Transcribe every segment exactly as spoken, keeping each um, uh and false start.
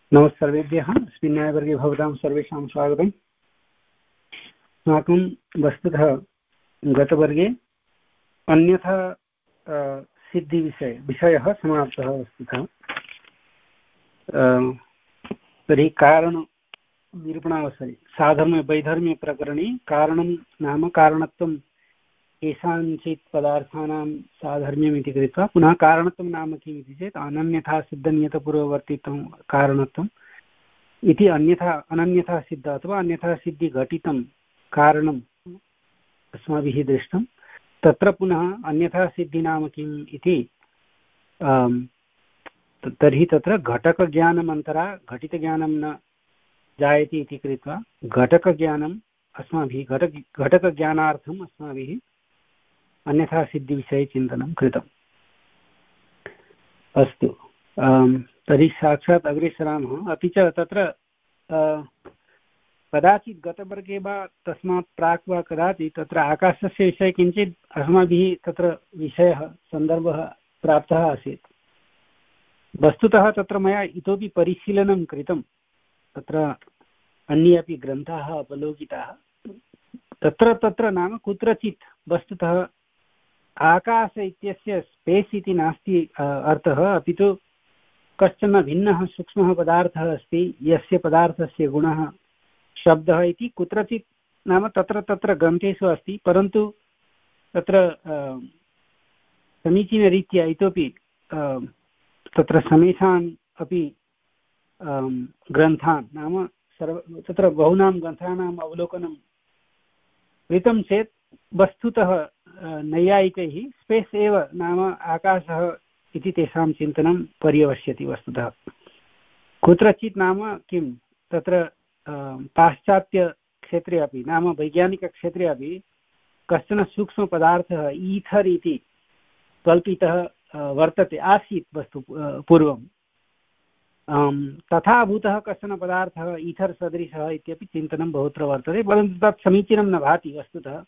नमः सर्वेभ्यः। अस्मिन् न्यायवर्गे भवतां सर्वेषां स्वागतम्। अस्माकं वस्तुतः गतवर्गे अन्यथा सिद्धिविषय विषयः समाप्तः वस्तुतः। तर्हि कारणनिरूपणावसरे साधर्म्य वैधर्म्यप्रकरणे कारणं नाम कारणत्वं केषाञ्चित् पदार्थानां साधर्म्यम् इति कृत्वा पुनः कारणत्वं नाम किम् इति चेत् अनन्यथा सिद्धनियतपूर्ववर्तित्वं कारणत्वम् इति अन्यथा अनन्यथा सिद्ध अथवा अन्यथा सिद्धिघटितं कारणम् अस्माभिः दृष्टं। तत्र पुनः अन्यथा सिद्धि नाम किम् इति तर्हि तत्र घटकज्ञानमन्तरा घटितज्ञानं न जायते इति कृत्वा घटकज्ञानम् अस्माभिः घटक घटकज्ञानार्थम् अस्माभिः अन्यथा सिद्धिविषये चिन्तनं कृतम्। अस्तु, तर्हि साक्षात् अग्रे सरामः। अपि च तत्र कदाचित् गतवर्गे वा तस्मात् प्राक् वा कदाचित् तत्र आकाशस्य विषये किञ्चित् अस्माभिः तत्र विषयः सन्दर्भः प्राप्तः आसीत्। वस्तुतः तत्र मया इतोपि परिशीलनं कृतं, तत्र अन्ये अपि ग्रन्थाः अवलोकिताः। तत्र तत्र नाम कुत्रचित् वस्तुतः आकाश इत्यस्य स्पेस् इति नास्ति अर्थः, अपि तु कश्चन भिन्नः सूक्ष्मः पदार्थः अस्ति यस्य पदार्थस्य गुणः शब्दः इति कुत्रचित् नाम तत्र तत्र ग्रन्थेषु अस्ति। परन्तु तत्र समीचीनरीत्या इतोपि तत्र समेषाम् अपि ग्रन्थान् नाम सर्व तत्र बहूनां ग्रन्थानाम् अवलोकनं कृतं चेत् वस्तुतः नैयायिकैः स्पेस् एव नाम आकाशः इति तेषां चिन्तनं पर्यवस्यति। वस्तुतः कुत्रचित् नाम किं तत्र पाश्चात्यक्षेत्रे अपि नाम वैज्ञानिकक्षेत्रे अपि कश्चन सूक्ष्मपदार्थः ईथर् इति कल्पितः वर्तते आसीत् वस्तु पूर्वं। तथा भूतः कश्चन पदार्थः ईथर् सदृशः इत्यपि चिन्तनं बहुत्र वर्तते, परन्तु तत् समीचीनं न भाति। वस्तुतः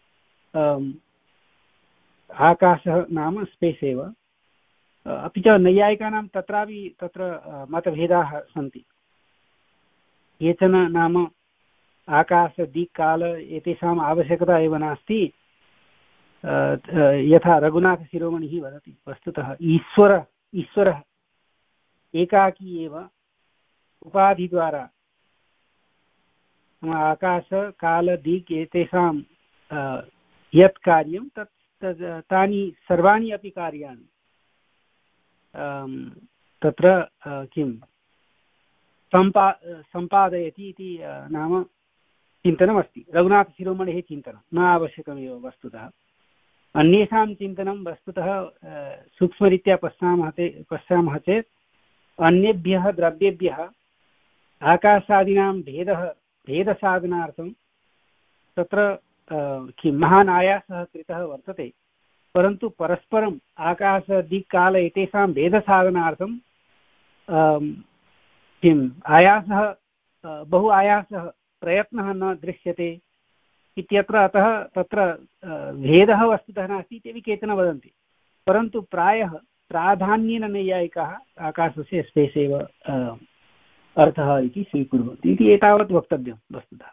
आकाशः नाम स्पेस् एव। अपि च नैयायिकानां तत्रापि तत्र मतभेदाः सन्ति। केचन नाम आकाश दिक्काल एतेषाम् आवश्यकता एव नास्ति, यथा रघुनाथशिरोमणिः वदति। वस्तुतः ईश्वर ईश्वरः एकाकी एव उपाधिद्वारा आकाश काल दिक् एतेषां यत् कार्यं तत् तानि सर्वाणि अपि कार्याणि तत्र किं सम्पा सम्पादयति इति नाम चिन्तनमस्ति। रघुनाथशिरोमणेः चिन्तनं न आवश्यकमेव। वस्तुतः अन्येषां चिन्तनं वस्तुतः सूक्ष्मरीत्या पश्यामः पश्यामः चेत् अन्येभ्यः द्रव्येभ्यः आकाशादीनां भेदः भेदसाधनार्थं तत्र किं महान् आयासः कृतः वर्तते। परन्तु परस्परम् आकाश दिक्काल एतेषां भेदसाधनार्थं किम् आयासः बहु आयासः प्रयत्नः न दृश्यते इत्यत्र। अतः तत्र भेदः वस्तुतः नास्ति इत्यपि केचन वदन्ति, परन्तु प्रायः प्राधान्येन नैयायिकाः आकाशस्य स्पेस् एव अर्थः इति स्वीकुर्वन्ति इति एतावत् वक्तव्यं वस्तुतः।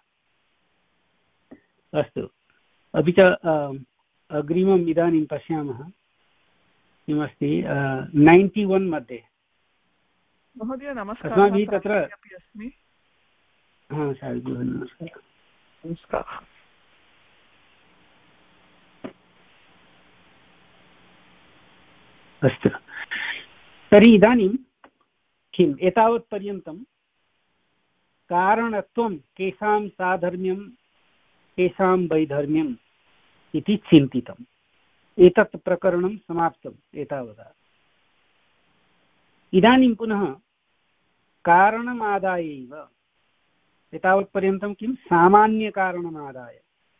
अस्तु, अपि च अग्रिमम् इदानीं पश्यामः किमस्ति नैन्टि वन् मध्ये। महोदय नमस्कारः। अस्माभिः तत्र अपि अस्मि। हा शान्तिः, नमस्कारः। नमस्कारः। अस्तु, तर्हि इदानीं किम् एतावत्पर्यन्तं कारणत्वं केषां साधर्म्यं केषां वैधर्म्यम् इति चिन्तितम्। एतत् प्रकरणं समाप्तम् एतावता। इदानीं पुनः कारणमादाय एव एतावत्पर्यन्तं किं सामान्यकारणमादाय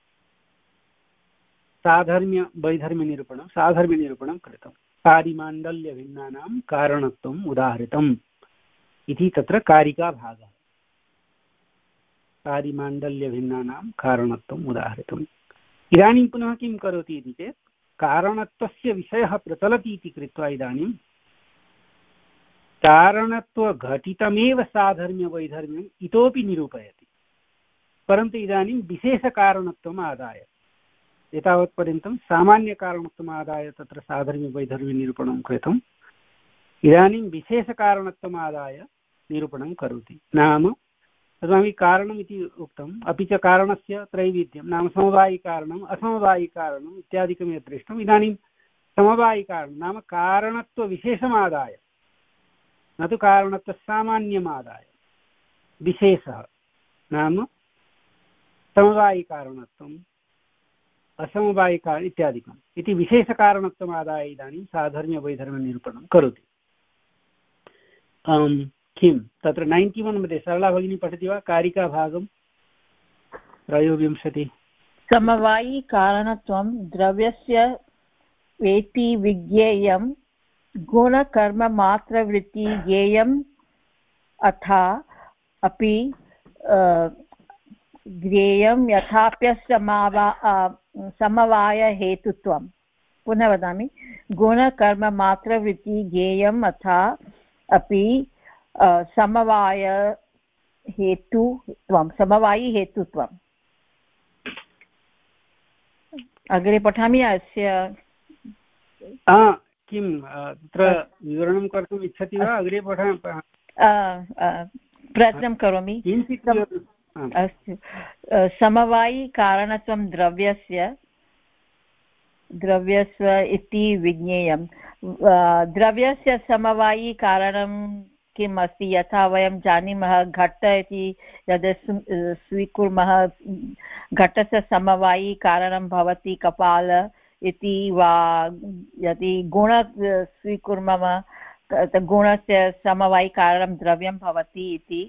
साधर्म्य वैधर्म्यनिरूपणं साधर्म्यनिरूपणं कृतं। पारिमाण्डल्यभिन्नानां कारणत्वम् उदाहृतम् इति तत्र कारिकाभागः। पारिमाण्डल्यभिन्नानां कारणत्वम् उदाहृतम्। इदानीं पुनः किं करोति इति चेत् कारणत्वस्य विषयः प्रचलति इति कृत्वा इदानीं कारणत्वघटितमेव साधर्म्यवैधर्म्यम् इतोपि निरूपयति, परन्तु इदानीं विशेषकारणत्वम् आदाय, एतावत्पर्यन्तं सामान्यकारणत्वम् आदाय तत्र साधर्म्यवैधर्म्यनिरूपणं कृतम्। इदानीं विशेषकारणत्वम् आदाय निरूपणं करोति। नाम अस्माभिः कारणम् इति उक्तम्, अपि च कारणस्य त्रैविध्यं, नाम समवायिकारणम् असमवायिकारणम् इत्यादिकं यत् दृष्टम्। इदानीं समवायिकारणं नाम कारणत्वविशेषमादाय, न तु कारणत्वसामान्यमादाय विशेषः, नाम समवायिकारणत्वम् असमवायिकारणम् इत्यादिकम् इति विशेषकारणत्वमादाय इदानीं साधर्म्यवैधर्म्यनिरूपणं करोति। किं तत्र नैन्टि वन् मध्ये सरला भगिनी पठति वा कारिकाभागं त्रयोविंशति? समवायिकारणत्वं द्रव्यस्य वेति विज्ञेयं गुणकर्ममात्रवृत्ति ज्ञेयम् अथा अपि ज्ञेयं यथाप्यसमावा समवायहेतुत्वं। पुनः वदामि, गुणकर्ममात्रवृत्ति ज्ञेयम् अथा अपि समवायहेतुत्वं समवायिहेतुत्वम्। अग्रे पठामि। अस्य किं तत्र विवरणं कर्तुम् इच्छति वा? अग्रे पठामि, प्रयत्नं करोमि। अस्तु। समवायिकारणत्वं द्रव्यस्य द्रव्यस्य इति विज्ञेयं। द्रव्यस्य समवायिकारणं किम् अस्ति? यथा वयं जानीमः, घट इति यद् स्वीकुर्मः, घटस्य समवायिकारणं भवति कपाल इति वा, यदि गुण स्वीकुर्मः गुणस्य समवायिकारणं द्रव्यं भवति इति।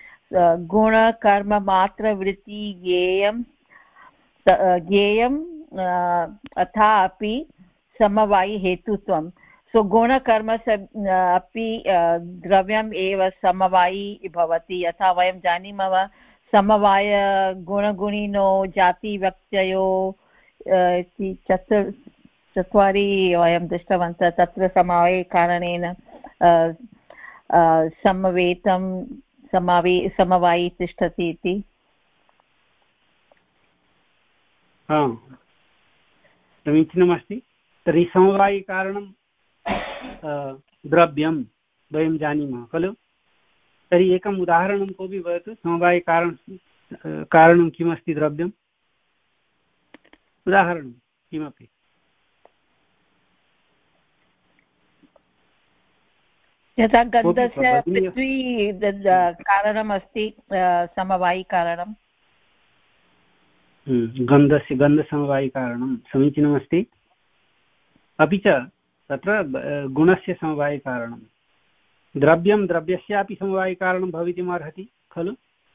गुणकर्ममात्रवृत्ति ज्ञेयं ज्ञेयं अथा अपि समवायिहेतुत्वं। सो गुणकर्मस्य अपि द्रव्यम् एव समवायी भवति। यथा वयं जानीमः, समवायगुणगुणिनो जातिव्यक्तयो इति चतुर् चत्वारि वयं दृष्टवन्तः। तत्र समवायिकारणेन समवेतं समावे समवायी तिष्ठति इति। समीचीनमस्ति। तर्हि समवायिकारणं द्रव्यं वयं जानीमः खलु। तर्हि एकम् उदाहरणं कोऽपि वदतु, समवायिकारण कारणं किमस्ति द्रव्यम्? उदाहरणं किमपि। यथा गन्धस्य पृथ्वी कारणमस्ति समवायिकारणं। गन्धस्य गन्धसमवायिकारणं समीचीनमस्ति। अपि च तत्र गुणस्य समवायिकारणं, द्रव्यं द्रव्यस्यापि समवायिकारणं भवितुमर्हति खलु।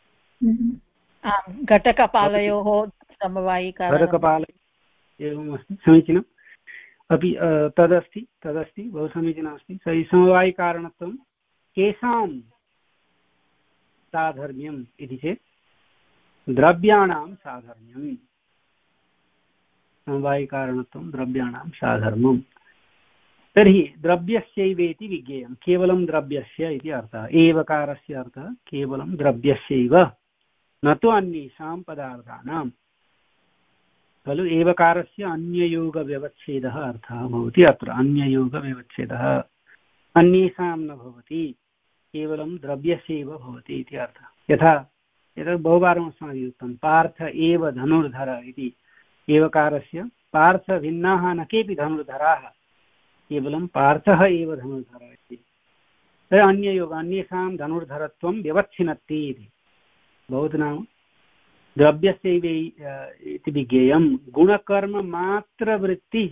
घटकपालयोः समवायिकारणं। घटकपाल एवमस्ति, समीचीनम्। अपि तदस्ति तदस्ति बहु समीचीनमस्ति। तर्हि समवायिकारणत्वं केषां साधर्म्यम् इति चेत् द्रव्याणां साधर्म्यम्। समवायिकारणत्वं द्रव्याणां साधर्म्यम्। तर्हि द्रव्यस्यैवेति विज्ञेयं, केवलं द्रव्यस्य इति अर्थः। एवकारस्य अर्थः केवलं द्रव्यस्यैव, न तु अन्येषां पदार्थानां खलु। एवकारस्य अन्ययोगव्यवच्छेदः अर्थः भवति अत्र। अन्ययोगव्यवच्छेदः अन्येषां न भवति, केवलं द्रव्यस्यैव भवति इति अर्थः। यथा एतत् बहुवारम् अस्माभिः उक्तं, पार्थ एव धनुर्धर इति। एवकारस्य पार्थभिन्नाः न केऽपि धनुर्धराः, केवलं पार्थः एव धनुर्धरः इति। तर्हि अन्ययोग अन्येषां धनुर्धरत्वं व्यवच्छिनत्ति इति भवतु। नाम द्रव्यस्यैव इति विज्ञेयं गुणकर्ममात्रवृत्तिः।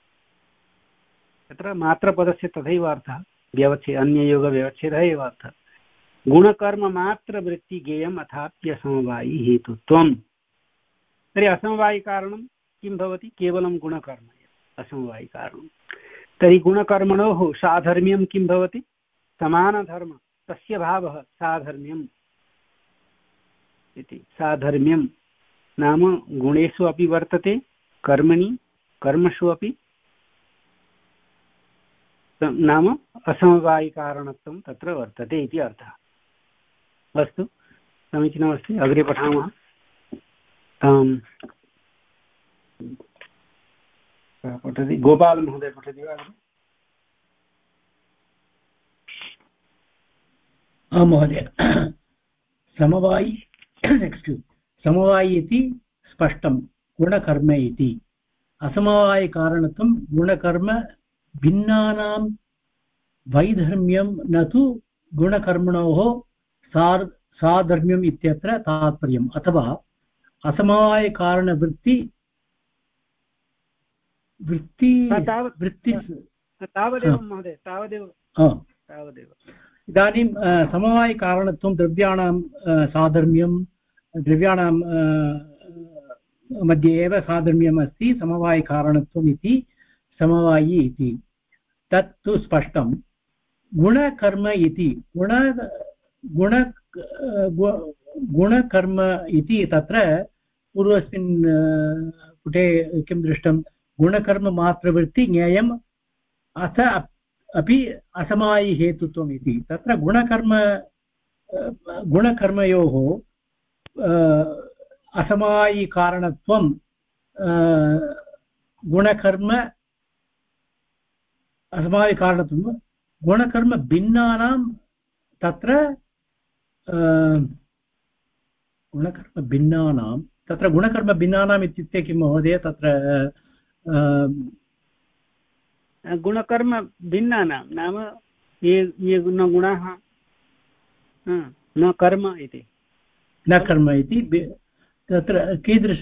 तत्र मात्रपदस्य तथैव अर्थः, व्यवच्छेद अन्ययोगव्यवच्छेदः एव अर्थः। गुणकर्ममात्रवृत्ति ज्ञेयम् अथाप्यसमवायि हेतुत्वम्। तर्हि असमवायिकारणं किं भवति? केवलं गुणकर्म असमवायिकारणं। तर्हि गुणकर्मणोः साधर्म्यं किं भवति? समानधर्म, तस्य भावः साधर्म्यम् इति। साधर्म्यं नाम गुणेषु अपि वर्तते, कर्मणि कर्मसु अपि नाम असमवायिकारणत्वं तत्र वर्तते इति अर्थः। अस्तु, समीचीनमस्ति। अग्रे पठामः। पठति गोपालमहोदय, पठति वा? आं महोदय। समवायि एक्स्क्यूस् समवायि इति स्पष्टं गुणकर्म इति। असमवायिकारणत्वं गुणकर्म भिन्नानां वैधर्म्यं न तु गुणकर्मणोः सार् साधर्म्यम् इत्यत्र तात्पर्यम्। अथवा असमवायिकारणवृत्ति वृत्ति वृत्ति तावदेव महोदय, तावदेव तावदेव। इदानीं समवायिकारणत्वं द्रव्याणां साधर्म्यं द्रव्याणां मध्ये एव साधर्म्यम् अस्ति समवायिकारणत्वम् इति समवायि इति। तत्तु स्पष्टं। गुणकर्म इति गुण गुण गुणकर्म इति तत्र पूर्वस्मिन् पुटे किं दृष्टं, गुणकर्ममात्रवृत्ति ज्ञेयम् अथ अपि असमवायिहेतुत्वम् इति। तत्र गुणकर्म गुणकर्मयोः असमवायिकारणत्वं गुणकर्म असमवायिकारणत्वं गुणकर्म भिन्नानां तत्र गुणकर्म भिन्नानां तत्र गुणकर्म भिन्नानाम् इत्युक्ते किं महोदय? तत्र गुणकर्म भिन्नानां नाम ये ये न गुणाः न कर्म इति न कर्म इति। तत्र कीदृश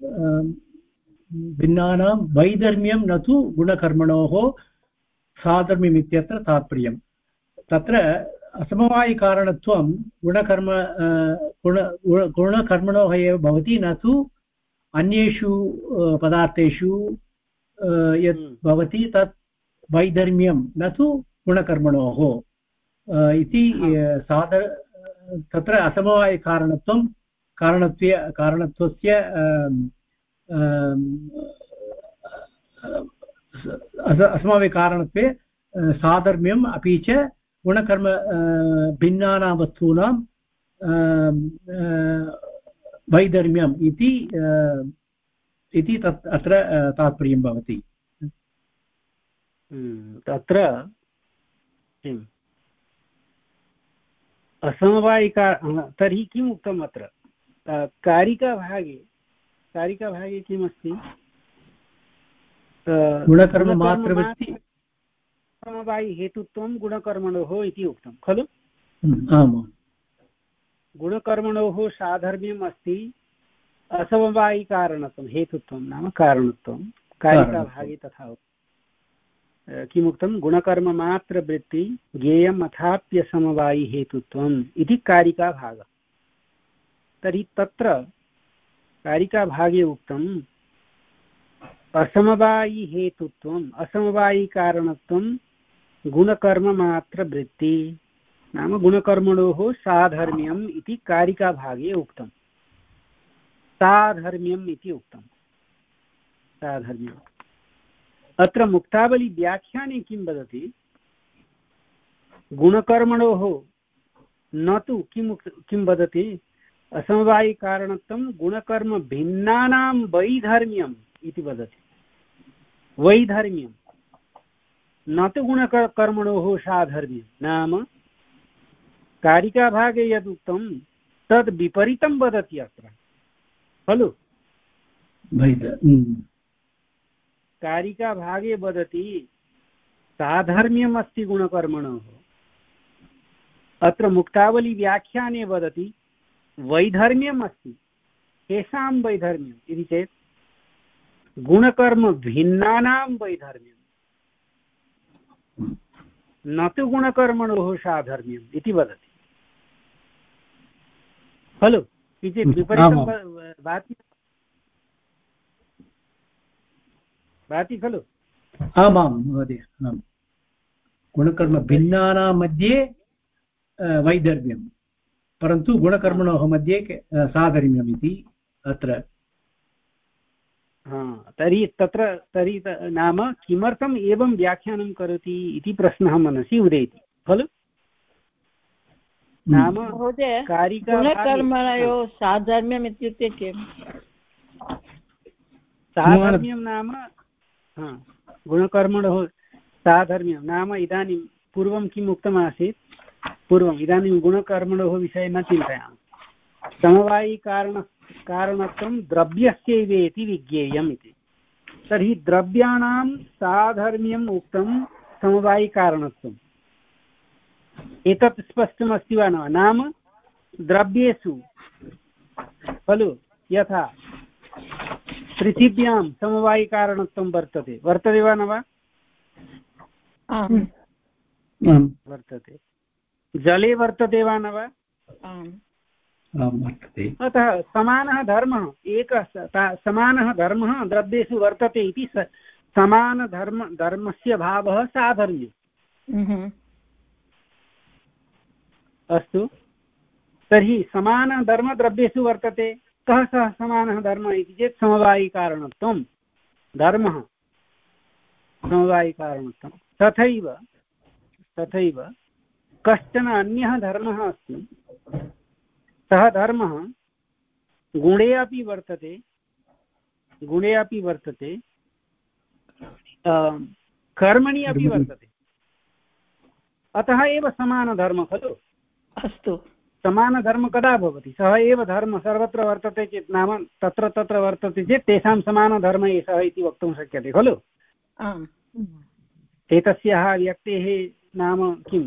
भिन्नानां वैधर्म्यं न तु गुणकर्मणोः साधर्म्यम् इत्यत्र तात्पर्यं। तत्र असमवायिकारणत्वं गुणकर्म गुण गुणकर्मणोः एव भवति, न तु अन्येषु पदार्थेषु यत् भवति तत् वैधर्म्यं न तु गुणकर्मणोः इति साध तत्र असमवायिकारणत्वं कारणत्वे कारणत्वस्य असमवायिकारणत्वे साधर्म्यम् अपि च गुणकर्म भिन्नानां वस्तूनां वैधर्म्यम् इति इति तत् अत्र तात्पर्यं भवति। तत्र किम् असमवायिका तर्हि किम् उक्तम् अत्र कारिकाभागे कारिकाभागे किमस्ति? गुणकर्ममात्रवृत्ति समवायिहेतुत्वं गुणकर्मणोः इति उक्तं खलु? आम्। गुणकर्मणोः साधर्म्यम् अस्ति, असमवायिकारणत्वं हेतुत्वं नाम कारणत्वं। कारिकाभागे तथा किमुक्तं? गुणकर्ममात्रवृत्ति ज्ञेयम् अथाप्यसमवायिहेतुत्वम् इति कारिकाभागः। तर्हि तत्र कारिकाभागे उक्तम् असमवायिहेतुत्वम् असमवायिकारणत्वं गुणकर्ममात्रवृत्ति नाम गुणकर्मणोः साधर्म्यम् इति कारिकाभागे उक्तं। साधर्म्यम् इति उक्तं। साधर्म्यम् अत्र मुक्तावलीव्याख्याने किं वदति? गुणकर्मणोः न तु किं किं वदति? असमवायिकारणत्वं गुणकर्म भिन्नानां वैधर्म्यम् इति वदति। वैधर्म्यं न तु गुणकर्मणोः साधर्म्यं। नाम कारिकाभागे यदुक्तं तद् विपरीतं वदति अत्र खलु? कारिकाभागे वदति साधर्म्यम् अस्ति गुणकर्मणोः, अत्र मुक्तावलीव्याख्याने वदति वैधर्म्यम् अस्ति। केषां वैधर्म्यम् इति चेत् गुणकर्म भिन्नानां वैधर्म्यं न तु गुणकर्मणोः साधर्म्यम् इति वदति खलु? किञ्चित् विपरीतं भाति भाति खलु? आमां महोदय। गुणकर्म भिन्नानां मध्ये वैधर्म्यं, परन्तु गुणकर्मणोः मध्ये साधर्म्यम् इति अत्र। हा तर्हि तत्र तर्हि नाम किमर्थम् एवं व्याख्यानं करोति इति प्रश्नः मनसि उदेति खलु। नाम महोदय गुणकर्मणयोः साधर्म्यम् इत्युक्ते किम्? साधर्म्यं नाम गुणकर्मणोः साधर्म्यं नाम इदानीं पूर्वं किम् उक्तमासीत्, पूर्वम् इदानीं गुणकर्मणोः विषये न चिन्तयामः। समवायिकारण कारणत्वं द्रव्यस्यैवेति विज्ञेयम् इति। तर्हि द्रव्याणां साधर्म्यम् उक्तं समवायिकारणत्वम्, एतत् स्पष्टमस्ति वा न? नाम द्रव्येषु खलु यथा पृथिव्यां समवायिकारणत्वं वर्तते, वर्तते वा न वा? वर्तते। जले वर्तते वा न वा? अतः समानः धर्मः एकः समानः धर्मः द्रव्येषु वर्तते इति समानधर्म धर्मस्य भावः साधर्म्यम्। अस्तु, तर्हि समानधर्मद्रव्येषु वर्तते। कः सः समानः धर्मः इति चेत् समवायिकारणत्वं धर्मः समवायिकारणत्वं। तथैव तथैव कश्चन अन्यः धर्मः अस्ति, सः धर्मः गुणे अपि वर्तते, गुणे अपि वर्तते, कर्मणि अपि वर्तते, अतः एव समानधर्मः खलु। अस्तु, समानधर्मः कदा भवति? सः एव धर्मः सर्वत्र वर्तते चेत्, नाम तत्र तत्र वर्तते चेत् तेषां समानधर्मः एषः इति वक्तुं शक्यते खलु। एतस्याः व्यक्तेः नाम किं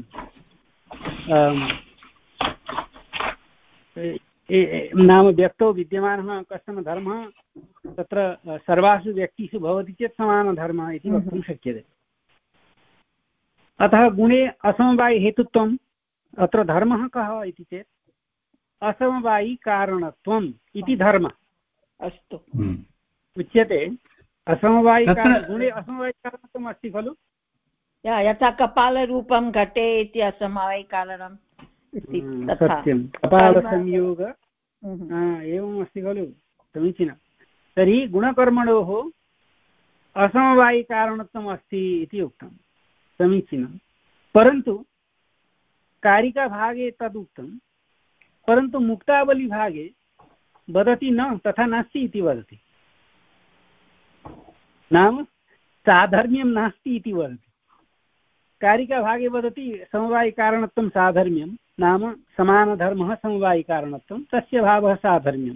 नाम व्यक्तौ विद्यमानः कश्चन धर्मः तत्र सर्वासु व्यक्तिषु भवति चेत् समानधर्मः इति वक्तुं शक्यते। अतः गुणे असमवायिहेतुत्वम्, अत्र धर्मः कः इति चेत् असमवायिकारणत्वम् इति धर्मः। अस्तु, उच्यते असमवायिकारण गुणे असमवायिकारणत्वम् अस्ति खलु। यथा कपालरूपं घटे इति असमवायिकारणम्। सत्यं, कपालसंयोग एवम् अस्ति खलु, समीचीनं। तर्हि गुणकर्मणोः असमवायिकारणत्वम् अस्ति इति उक्तं, समीचीनं। परन्तु कारिकाभागे तदुक्तं, परन्तु मुक्तावलीभागे वदति न, तथा नास्ति इति वदति। नाम साधर्म्यं नास्ति इति वदति। कारिकाभागे वदति समवायिकारणत्वं साधर्म्यं, नाम समानधर्मः समवायिकारणत्वं, तस्य भावः साधर्म्यम्।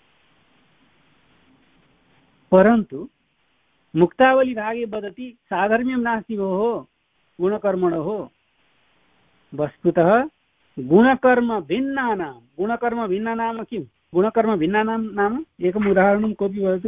परन्तु मुक्तावलीभागे वदति साधर्म्यं नास्ति भोः गुणकर्मणोः। वस्तुतः गुणकर्म भिन्नानां, गुणकर्म भिन्ना नाम किं? गुणकर्म भिन्नानां नाम एकम् उदाहरणं कोऽपि वदतु।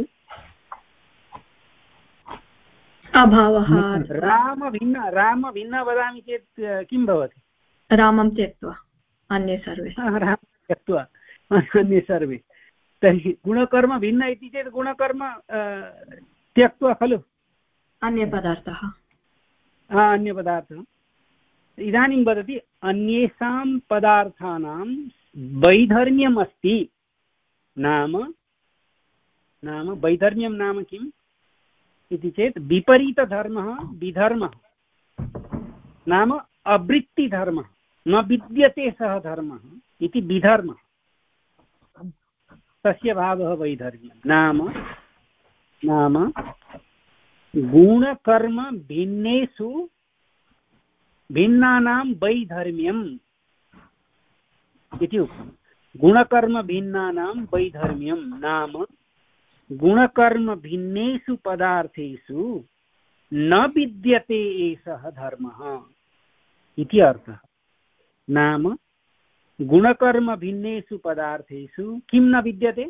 अभावः। राम भिन्न, राम भिन्न वदामि चेत् किं भवति? रामं त्यक्त्वा अन्ये सर्वे। रामं त्यक्त्वा अन्ये सर्वे। तर्हि गुणकर्म भिन्न इति चेत् गुणकर्म त्यक्त्वा खलु अन्यपदार्थः। अन्यपदार्थः। इदानीं वदति अन्येषां पदार्थानां वैधर्म्यम् अस्ति, नाम नाम वैधर्म्यं नाम किम् इति चेत् विपरीतधर्मः विधर्मः, नाम अवृत्तिधर्मः, न विद्यते सः धर्मः इति विधर्मः, तस्य भावः वैधर्म्यं। नाम नाम गुणकर्म भिन्नेषु भिन्नानां वैधर्म्यम् इति उक्तं। गुणकर्म भिन्नानां वैधर्म्यं नाम गुणकर्म भिन्नेषु पदार्थेषु न विद्यते एषः धर्मः इति अर्थः। नाम गुणकर्म भिन्नेषु पदार्थेषु किं न विद्यते?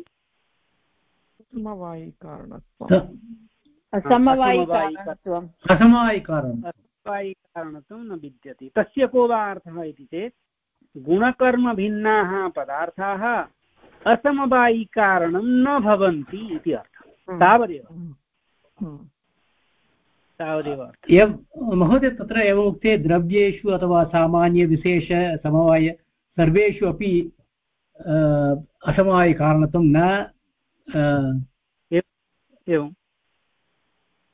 समवायिकारणत्वम्। असमवायिकारणत्वम् असमवायिकारणत्वं न विद्यते। तस्य को वा अर्थः इति चेत् गुणकर्म भिन्नाः पदार्थाः असमवायिकारणं न भवन्ति इति अर्थः। तावदेव तावदेव एवं महोदय, तत्र एवम् उक्ते द्रव्येषु अथवा सामान्यविशेष समवाय सर्वेषु अपि असमवायिकारणत्वं न एवं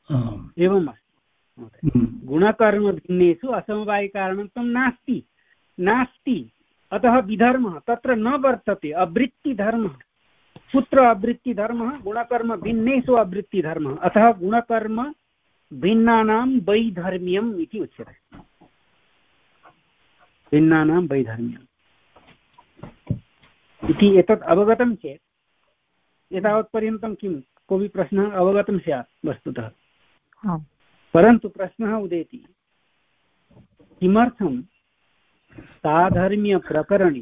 एवम् अस्ति। गुणकर्मभिन्नेषु असमवायिकारणत्वं नास्ति नास्ति अतः विधर्मः तत्र न वर्तते। अवृत्तिधर्मः, कुत्र अवृत्तिधर्मः? गुणकर्मभिन्नेषु अवृत्तिधर्मः, अतः गुणकर्म भिन्नानां वैधर्म्यम् इति उच्यते। भिन्नानां वैधर्म्यम् इति एतत् अवगतं चेत् एतावत्पर्यन्तं किं कोऽपि प्रश्नः अवगतं स्यात् वस्तुतः। परन्तु प्रश्नः उदेति, किमर्थं साधर्म्यप्रकरणे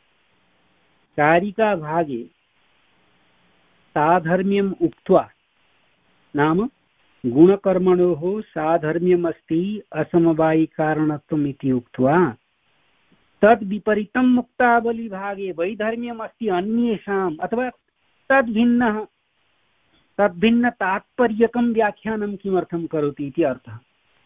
कारिकाभागे साधर्म्यम् उक्त्वा, नाम गुणकर्मणोः साधर्म्यमस्ति असमवायिकारणत्वम् इति उक्त्वा तद्विपरीतं मुक्तावलीभागे वैधर्म्यमस्ति अन्येषाम्, अथवा तद्भिन्नः तद्भिन्नतात्पर्यकं व्याख्यानं किमर्थं करोति इति अर्थः।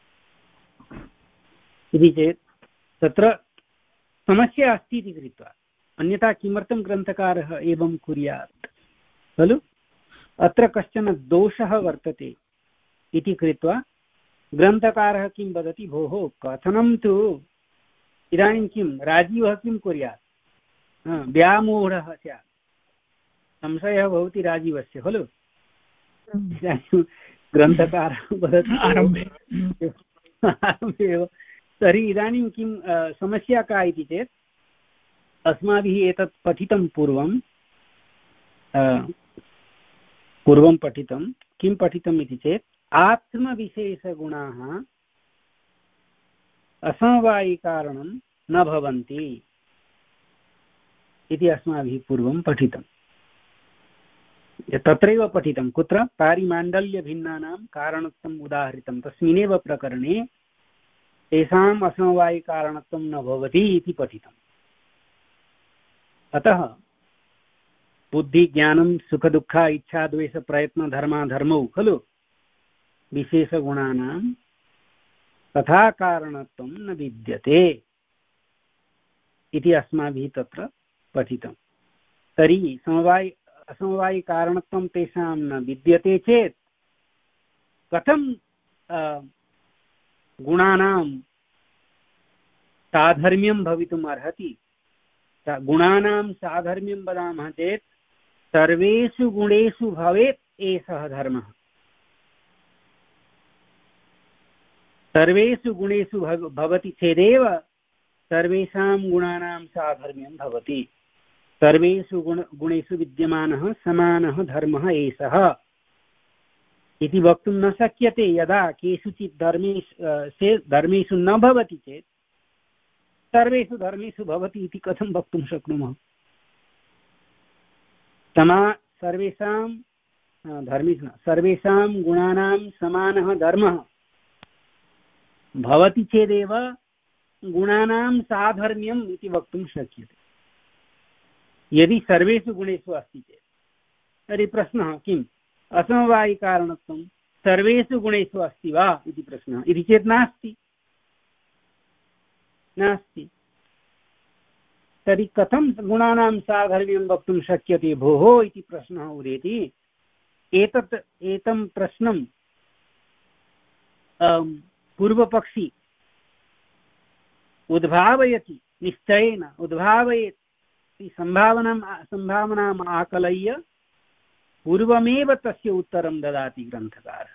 इति चेत् तत्र समस्या अस्ति इति कृत्वा, अन्यथा किमर्थं ग्रन्थकारः एवं कुर्यात् खलु? अत्र कश्चन दोषः वर्तते इति कृत्वा ग्रन्थकारः किं वदति, भोः कथनं तु इदानीं किं राजीवः किं कुर्यात्, व्यामूढः स्यात्, संशयः भवति राजीवस्य खलु। इदानीं ग्रन्थकारः वदति आरम्भे एव। तर्हि इदानीं किं समस्या का इति चेत्, अस्माभिः एतत् पठितं पूर्वं पूर्वं पठितं किं पठितम् इति चेत्, आत्मविशेषगुणाः असमवायिकारणं न भवन्ति इति अस्माभिः पूर्वं पठितं। तत्रैव पठितं, कुत्र? पारिमाण्डल्यभिन्नानां कारणत्वम् उदाहरितं तस्मिन्नेव प्रकरणे तेषाम् असमवायिकारणत्वं न भवति इति पठितम्। अतः बुद्धिज्ञानं सुखदुःख इच्छा द्वेष प्रयत्न धर्मा धर्मौ खलु विशेषगुणानां तथा कारणत्वं न विद्यते इति अस्माभिः तत्र पठितं। तर्हि समवायि असमवायिकारणत्वं तेषां न विद्यते चेत् कथं गुणानां साधर्म्यं भवितुम् अर्हति? गुणानां साधर्म्यं वदामः चेत् सर्वेषु गुणेषु भवेत् एषः धर्मः। सर्वेषु गुणेषु भवति चेदेव सर्वेषां गुणानां साधर्म्यं भवति। सर्वेषु गुण गुणेषु विद्यमानः समानः धर्मः एषः इति वक्तुं न शक्यते। यदा केषुचित् धर्मेषु धर्मेषु न भवति चेत् सर्वेषु धर्मेषु भवति इति कथं वक्तुं शक्नुमः? समा सर्वेषां धर्मेषु सर्वेषां गुणानां समानः धर्मः भवति चेदेव गुणानां साधर्म्यम् इति वक्तुं शक्यते। यदि सर्वेषु गुणेषु अस्ति चेत् तर्हि प्रश्नः किम्? असमवायिकारणत्वं सर्वेषु गुणेषु अस्ति वा इति प्रश्नः। इति चेत् नास्ति नास्ति तर्हि कथं गुणानां साधर्म्यं वक्तुं शक्यते भोः इति प्रश्नः उदेति। एतत् एतं प्रश्नं पूर्वपक्षी उद्भावयति, निश्चयेन उद्भावयति सम्भावनां सम्भावनाम् आकलय्य पूर्वमेव तस्य उत्तरं ददाति ग्रन्थकारः।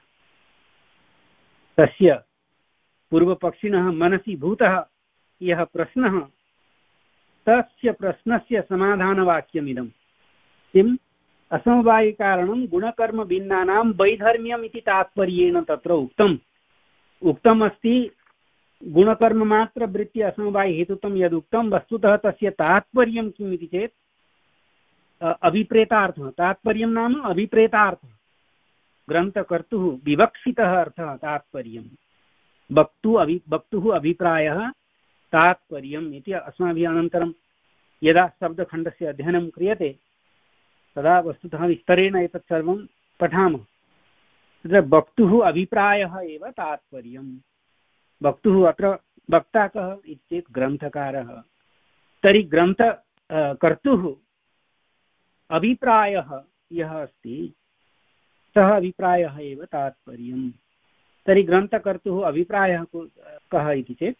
तस्य पूर्वपक्षिणः मनसि भूतः यः प्रश्नः, तस्य प्रश्नस्य समाधानवाक्यमिदं। किम्? असमवायिकारणं गुणकर्मभिन्नानां वैधर्म्यम् इति तात्पर्येण तत्र उक्तम् उक्तम् अस्ति। गुणकर्ममात्रवृत्ति असमवायिहेतुत्वं यदुक्तं, वस्तुतः तस्य तात्पर्यं किम् इति चेत् अभिप्रेतार्थः। तात्पर्यं नाम अभिप्रेतार्थः। ग्रन्थकर्तुः विवक्षितः अर्थः तात्पर्यं। वक्तु अभि वक्तुः अभिप्रायः तात्पर्यम् इति अस्माभिः अनन्तरं यदा शब्दखण्डस्य अध्ययनं क्रियते तदा वस्तुतः विस्तरेण एतत् सर्वं पठामः। तत्र वक्तुः अभिप्रायः एव तात्पर्यं। वक्तुः अत्र वक्ता कः इति चेत् ग्रन्थकारः। तर्हि ग्रन्थ कर्तुः अभिप्रायः यः अस्ति सः अभिप्रायः एव तात्पर्यम् तर्हि ग्रन्थकर्तुः अभिप्रायः कः इति चेत्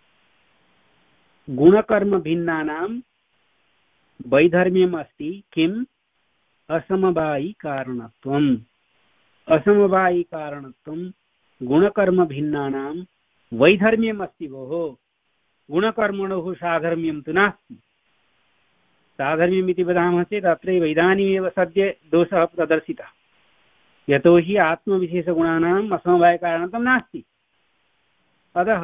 गुणकर्मभिन्नानां वैधर्म्यम् अस्ति किम् असमवायिकारणत्वम् असमवायिकारणत्वं गुणकर्मभिन्नानां वैधर्म्यम् अस्ति भोः गुणकर्मणोः साधर्म्यं तु नास्ति साधर्म्यम् इति वदामः चेत् अत्रैव इदानीमेव सद्य दोषः प्रदर्शितः यतोहि आत्मविशेषगुणानाम् असमवायिकारणत्वं नास्ति अतः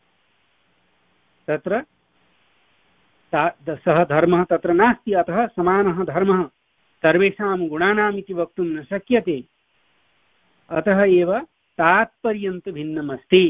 तत्र सः धर्मः तत्र नास्ति अतः समानः धर्मः सर्वेषां गुणानाम् इति वक्तुं न शक्यते अतः एव तात्पर्यं तु भिन्नमस्ति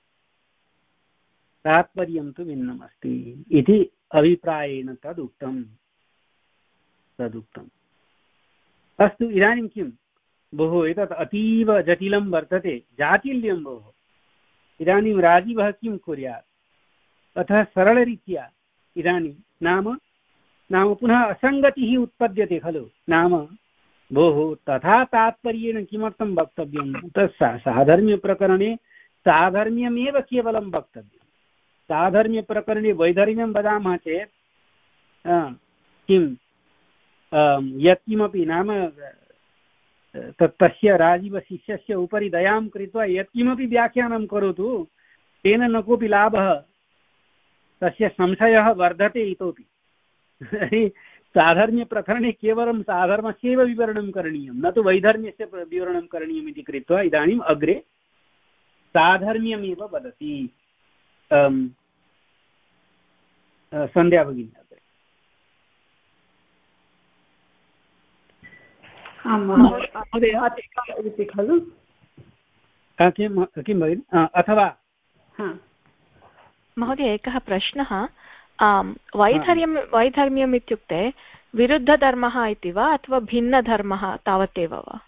तात्पर्यं तु भिन्नमस्ति इति अभिप्रायेण तदुक्तम् तदुक्तम् अस्तु इदानीं किं भोः एतत् अतीव जटिलं वर्तते जाटिल्यं भोः इदानीं राजीवः किं कुर्यात् अतः सरलरीत्या इदानीं नाम नाम पुनः असङ्गतिः उत्पद्यते खलु नाम भोः तथा तात्पर्येण किमर्थं वक्तव्यं तत् साधर्म्यप्रकरणे साधर्म्यमेव केवलं वक्तव्यं साधर्म्यप्रकरणे वैधर्म्यं वदामः चेत् किं यत्किमपि नाम तत् तस्य राजीवशिष्यस्य उपरि दयां कृत्वा यत्किमपि व्याख्यानं करोतु तेन न कोऽपि लाभः तस्य संशयः वर्धते इतोपि साधर्म्यप्रकरणे केवलं साधर्मस्यैव विवरणं करणीयं न तु वैधर्म्यस्य विवरणं करणीयम् इति कृत्वा इदानीम् अग्रे साधर्म्यमेव वदति सन्ध्या भगिनी अग्रे इति खलु किं किं भगिनि अथवा महोदय एकः प्रश्नः वैधर्यं वैधर्म्यम् इत्युक्ते विरुद्धधर्मः इति वा अथवा भिन्नधर्मः तावदेव वा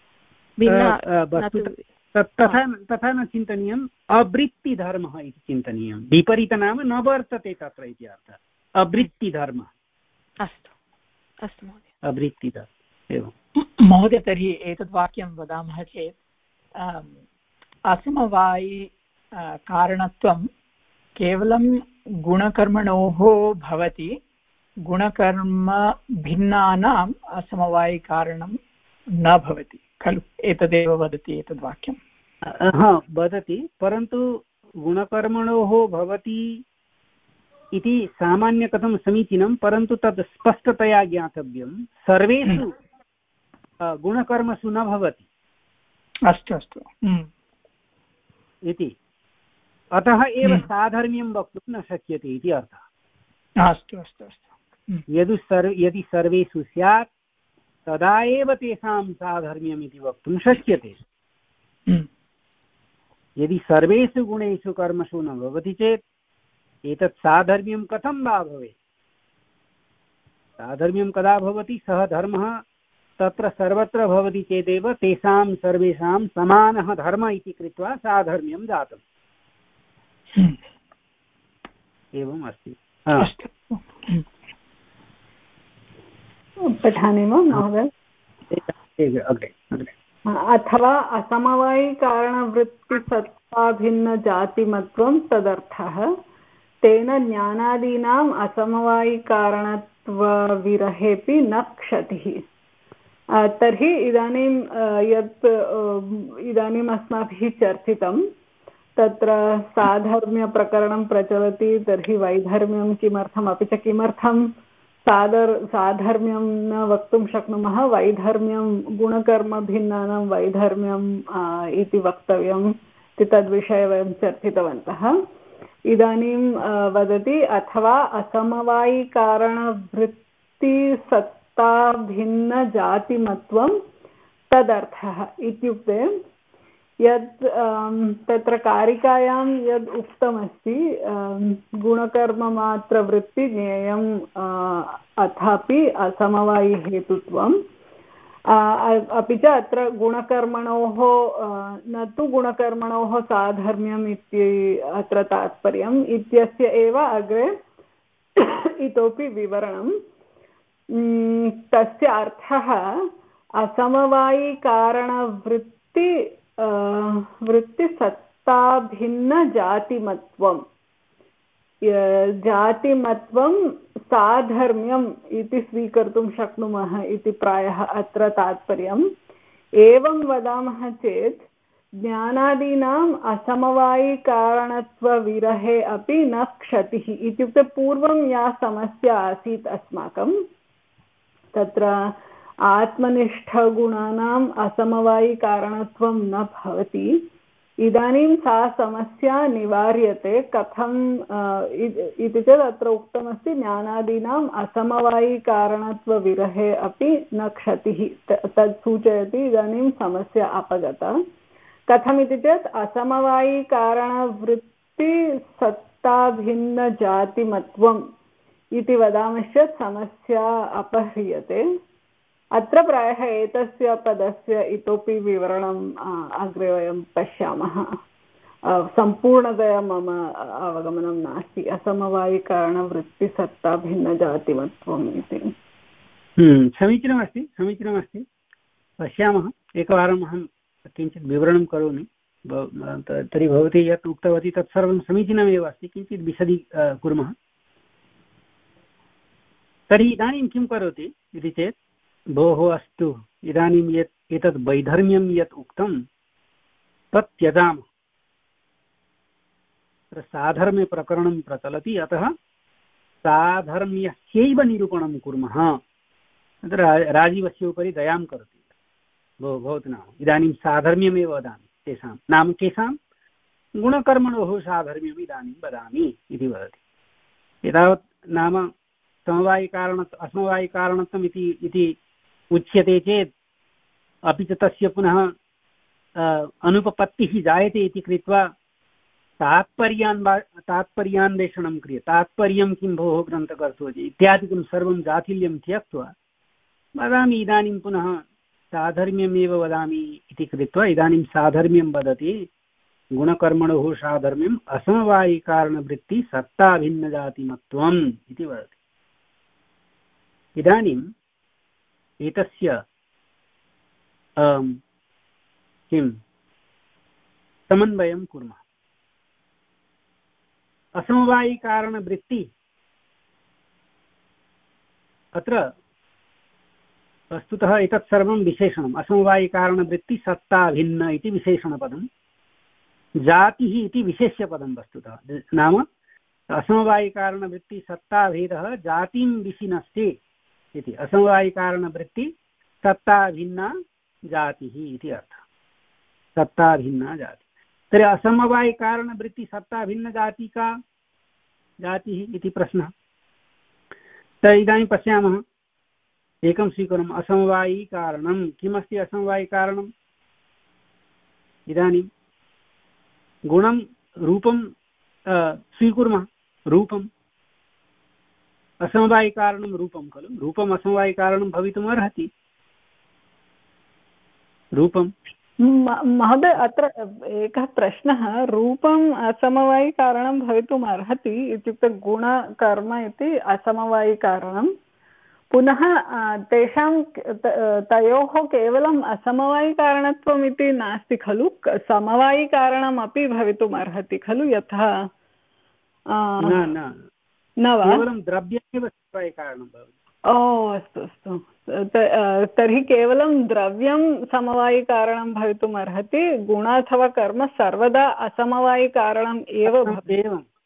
तथा तथा न चिन्तनीयम् अवृत्तिधर्मः इति चिन्तनीयं विपरीतनाम न वर्तते तत्र इति अर्थः अवृत्तिधर्मः अस्तु अस्तु महोदय अवृत्तिधर्मः एवं महोदय तर्हि एतद् वाक्यं वदामः चेत् असमवायि कारणत्वं केवलं गुणकर्मणोः भवति गुणकर्म भिन्नानाम् असमवायिकारणं न भवति खलु एतदेव वदति एतद् वाक्यं हा वदति परन्तु गुणकर्मणोः भवति इति सामान्यकथं समीचीनं परन्तु तद् स्पष्टतया ज्ञातव्यं सर्वेषु गुणकर्मसु न भवति अस्तु अस्तु इति अतः एव साधर्म्यं वक्तुं न शक्यते इति अर्थः अस्तु अस्तु अस्तु यदि सर्व यदि सर्वेषु स्यात् तदा एव तेषां साधर्म्यम् इति वक्तुं शक्यते यदि सर्वेषु गुणेषु कर्मसु न भवति चेत् एतत् साधर्म्यं कथं वा भवेत् साधर्म्यं कदा भवति सः धर्मः तत्र सर्वत्र भवति चेदेव तेषां सर्वेषां समानः धर्म इति कृत्वा साधर्म्यं जातम् एवम् अस्ति पठामि वा महोदय अथवा असमवायिकारणवृत्तिसत्ताभिन्नजातिमत्वं तदर्थः तेन ज्ञानादीनाम् असमवायिकारणत्वविरहेपि न क्षतिः तर्हि इदानीं यत् इदानीम् अस्माभिः चर्चितं तत्र साधर्म्यप्रकरणं प्रचलति तर्हि वैधर्म्यं किमर्थम् अपि च किमर्थं साधर् साधर्म्यं न वक्तुं शक्नुमः वैधर्म्यं गुणकर्मभिन्नानां वैधर्म्यम् इति वक्तव्यम् इति तद्विषये वयं चर्चितवन्तः इदानीं वदति अथवा असमवायिकारणवृत्तिसत्ताभिन्नजातिमत्वं तदर्थः इत्युक्ते यत् तत्र कारिकायां यद् उक्तमस्ति गुणकर्ममात्रवृत्ति ज्ञेयम् अथापि असमवायिहेतुत्वम् अपि च अत्र गुणकर्मणोः न तु गुणकर्मणोः साधर्म्यम् इति अत्र तात्पर्यम् इत्यस्य एव अग्रे इतोपि विवरणं तस्य अर्थः असमवायिकारणवृत्ति वृत्तिसत्ताभिन्नजातिमत्वं जातिमत्वं साधर्म्यम् इति स्वीकर्तुं शक्नुमः इति प्रायः अत्र तात्पर्यम्। एवं वदामः चेत् ज्ञानादीनाम् असमवायिकारणत्वविरहे अपि न क्षतिः। इत्युक्ते पूर्वं या समस्या आसीत् अस्माकं तत्र आत्मनिष्ठगुणानाम् असमवायिकारणत्वं न भवति, इदानीं सा समस्या निवार्यते। कथम् इति चेत् अत्र उक्तमस्ति ज्ञानादीनाम् असमवायिकारणत्वविरहे अपि न क्षतिः। तत् सूचयति इदानीं समस्या अपगता। कथमिति चेत् असमवायिकारणवृत्तिसत्ताभिन्नजातिमत्वम् इति वदामश्चेत् समस्या अपह्रियते। अत्र प्रायः एतस्य पदस्य इतोपि विवरणम् अग्रे वयं पश्यामः। सम्पूर्णतया मम अवगमनं नास्ति असमवायिकारणवृत्तिसत्ताभिन्नजातिमत्वम् इति। समीचीनमस्ति समीचीनमस्ति पश्यामः। एकवारम् अहं किञ्चित् विवरणं करोमि। तर्हि भवती यत् उक्तवती तत्सर्वं समीचीनमेव अस्ति, किञ्चित् विशदी कुर्मः। तर्हि इदानीं किं करोति इति चेत् भोः अस्तु इदानीं यत् एतद् वैधर्म्यं यत् उक्तं तत् त्यजामः। तत्र साधर्म्यप्रकरणं प्रचलति, अतः साधर्म्यस्यैव निरूपणं कुर्मः। तत्र राजीवस्य उपरि दयां करोति। भो भवतु नाम इदानीं साधर्म्यमेव वदामि तेषां नाम केषां गुणकर्मणोः साधर्म्यम् इदानीं वदामि इति वदति। एतावत् नाम समवायिकारण असमवायिकारणत्वम् इति इति उच्यते चेत् अपि च तस्य पुनः अनुपपत्तिः जायते इति कृत्वा तात्पर्यान्वा तात्पर्यान्वेषणं क्रियते। तात्पर्यं किं भोः ग्रन्थकर्तुः इत्यादिकं सर्वं जातिल्यं त्यक्त्वा वदामि इदानीं पुनः साधर्म्यमेव वदामि इति कृत्वा इदानीं साधर्म्यं वदति। गुणकर्मणोः साधर्म्यम् असमवायिकारणवृत्ति सत्ताभिन्नजातिमत्वम् इति वदति। इदानीम् एतस्य किं समन्वयं कुर्मः। असमवायिकारणवृत्ति अत्र वस्तुतः एतत् सर्वं विशेषणम्। असमवायिकारणवृत्ति सत्ताभिन्न इति विशेषणपदं, जातिः इति विशेष्यपदं वस्तुतः। नाम असमवायिकारणवृत्ति सत्ताभेदः जातिं विशिनस्ति इति। असमवायिकारणवृत्ति सत्ताभिन्ना जातिः इति अर्थः। सत्ताभिन्ना जातिः। तर्हि असमवायिकारणवृत्ति सत्ताभिन्नजाति का जातिः इति प्रश्नः। तर्हि इदानीं पश्यामः। एकं स्वीकुर्मः। असमवायिकारणं किमस्ति? असमवायिकारणम् इदानीं गुणं रूपं स्वीकुर्मः। रूपम् असमवायिकारणं रूपं खलु। रूपम् असमवायिकारणं भवितुम् अर्हति। रूपं महोदय अत्र एकः प्रश्नः। रूपम् असमवायिकारणं भवितुम् अर्हति इत्युक्ते गुणकर्म इति असमवायिकारणं। पुनः तेषां तयोः केवलम् असमवायिकारणत्वम् इति नास्ति खलु, समवायिकारणम् अपि भवितुम् अर्हति खलु। यथा न वा? केवलं द्रव्यमेव समवायिकारणं भवति। ओ अस्तु अस्तु। तर्हि केवलं द्रव्यं समवायिकारणं भवितुम् अर्हति। गुण अथवा कर्म सर्वदा असमवायिकारणम् एव भवति।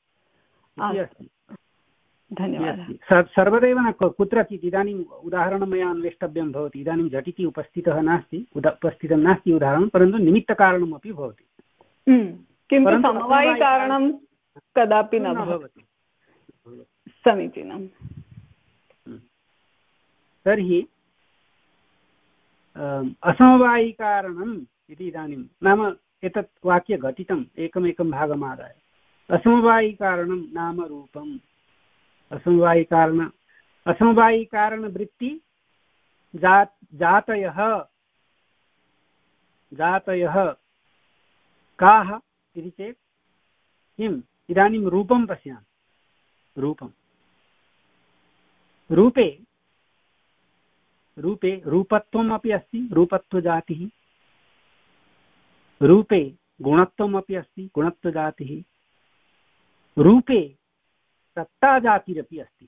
धन्यवादः। सर्वदैव न, कुत्रचित्। इदानीम् उदाहरणं मया अन्वेष्टव्यं भवति। इदानीं झटिति उपस्थितः नास्ति उपस्थितं नास्ति उदाहरणं, परन्तु निमित्तकारणमपि भवति। किन्तु समवायिकारणं कदापि न भवति। समीचीनम्। तर्हि असमवायिकारणम् इति इदानीं नाम एतत् वाक्ये घटितम् एकमेकं भागमादाय। असमवायिकारणं नाम रूपम्। असमवायिकारण असमवायिकारणवृत्ति जात जातयः जातयः काः इति चेत् किम्? इदानीं रूपं पश्यामि। रूपं रूपे रूपे रूपत्वम् अपि अस्ति। रूपत्वजातिः रूपे गुणत्वमपि अस्ति, गुणत्वजातिः। रूपे सत्ताजातिरपि अस्ति,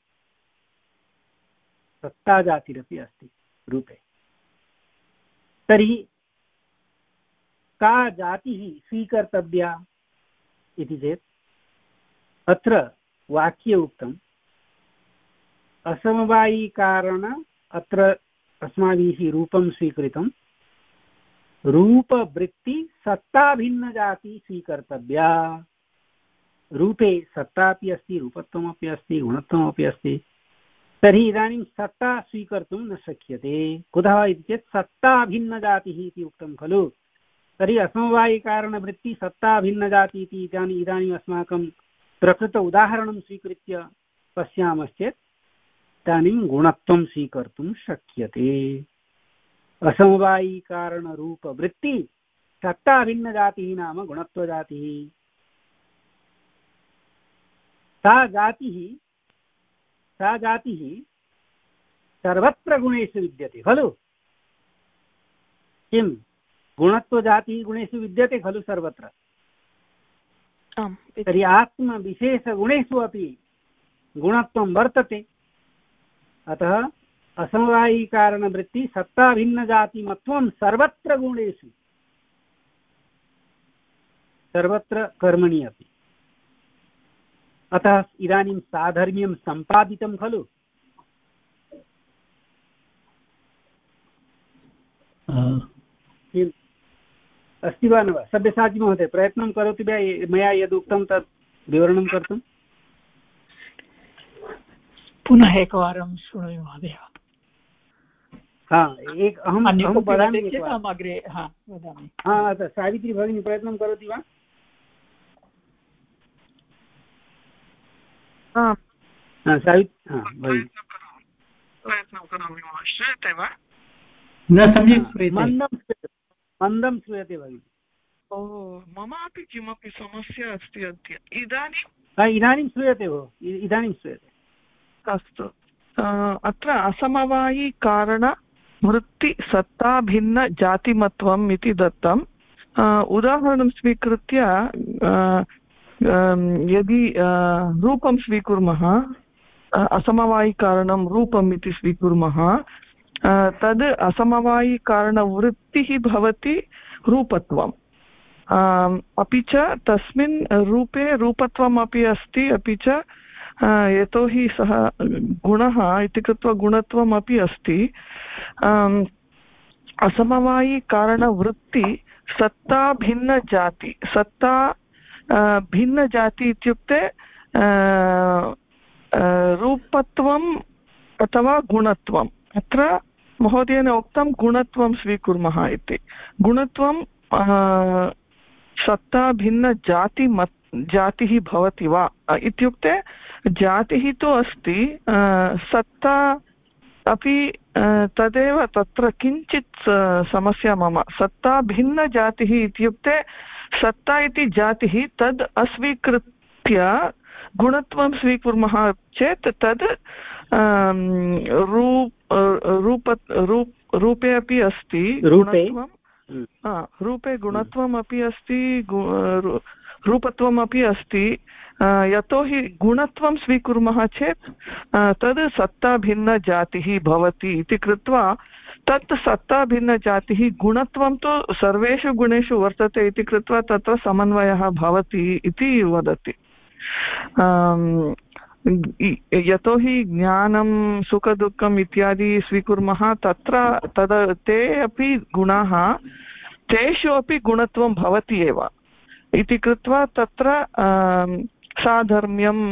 सत्ताजातिरपि अस्ति रूपे। तर्हि का जातिः स्वीकर्तव्या इति चेत् अत्र वाक्ये उक्तम् असमवायिकारण अत्र अस्माभिः रूपं स्वीकृतं, रूपवृत्ति सत्ताभिन्नजाति स्वीकर्तव्या। रूपे सत्तापि अस्ति, रूपत्वमपि अस्ति, गुणत्वमपि अस्ति। तर्हि इदानीं सत्ता स्वीकर्तुं न शक्यते। कुतः इति चेत् सत्ताभिन्नजातिः इति उक्तं खलु। तर्हि असमवायिकारणवृत्ति सत्ताभिन्नजाति इति इदानीम् इदानीम् अस्माकं प्रकृत उदाहरणं स्वीकृत्य पश्यामश्चेत् इदानीं गुणत्वं स्वीकर्तुं शक्यते। असमवायिकारणरूपवृत्ति सत्ताभिन्नजातिः नाम गुणत्वजातिः। सा जातिः सा जातिः सर्वत्र गुणेषु विद्यते खलु। किं गुणत्वजातिः गुणेषु विद्यते खलु सर्वत्र। तर्हि आत्मविशेषगुणेषु अपि गुणत्वं वर्तते। अतः असमवायिकारणवृत्ति सत्ताभिन्नजातिमत्वं सर्वत्र गुणेषु, सर्वत्र कर्मणि अपि। अतः इदानीं साधर्म्यं सम्पादितं खलु। अस्ति वा न वा? सब्यसाची महोदय प्रयत्नं करोति वा मया यदुक्तं तत् विवरणं कर्तुं? पुनः एकवारं शृणोमि महोदय। हा एक अहम् अहं वदामि अग्रे हा वदामि। हा सावित्री भगिनी प्रयत्नं करोति वा? प्रयत्नं करोमि महोदय। श्रूयते वा? न सम्यक् श्रूयते। मन्दं मन्दं श्रूयते भगिनि। ओ ममापि किमपि समस्या अस्ति अद्य। इदानीं इदानीं श्रूयते भो, इदानीं श्रूयते। अस्तु, अत्र असमवायिकारणवृत्तिसत्ताभिन्नजातिमत्वम् इति दत्तम्। उदाहरणं स्वीकृत्य यदि रूपं स्वीकुर्मः, असमवायिकारणं रूपम् इति स्वीकुर्मः, तद् असमवायिकारणवृत्तिः भवति रूपत्वम्। अपि च तस्मिन् रूपे रूपत्वम् अपि अस्ति, अपि च यतोहि सः गुणः इति कृत्वा गुणत्वम् अपि अस्ति। असमवायिकारणवृत्ति सत्ता भिन्नजाति, सत्ता भिन्नजाति इत्युक्ते रूपत्वम् अथवा गुणत्वम्। अत्र महोदयेन उक्तं गुणत्वं स्वीकुर्मः इति। गुणत्वं सत्ता भिन्नजातिमत् जातिः भवति वा इत्युक्ते जातिः तु अस्ति, सत्ता अपि तदेव। तत्र किञ्चित् समस्या मम। सत्ता भिन्नजातिः इत्युक्ते सत्ता इति जातिः तद् अस्वीकृत्य गुणत्वं स्वीकुर्मः चेत् तद् रूप रूप रूप रूपे अपि अस्ति, गुणत्वं रूपे गुणत्वम् अपि अस्ति, रूपत्वमपि अस्ति। यतोहि गुणत्वं स्वीकुर्मः चेत् तद् सत्ताभिन्नजातिः भवति इति कृत्वा तत् सत्ताभिन्नजातिः, गुणत्वं तु सर्वेषु गुणेषु वर्तते इति कृत्वा तत्र समन्वयः भवति इति वदति। यतोहि ज्ञानं सुखदुःखम् इत्यादि स्वीकुर्मः, तत्र तद् ते अपि गुणाः, तेषु अपि गुणत्वं भवति एव इति कृत्वा तत्र साधर्म्यं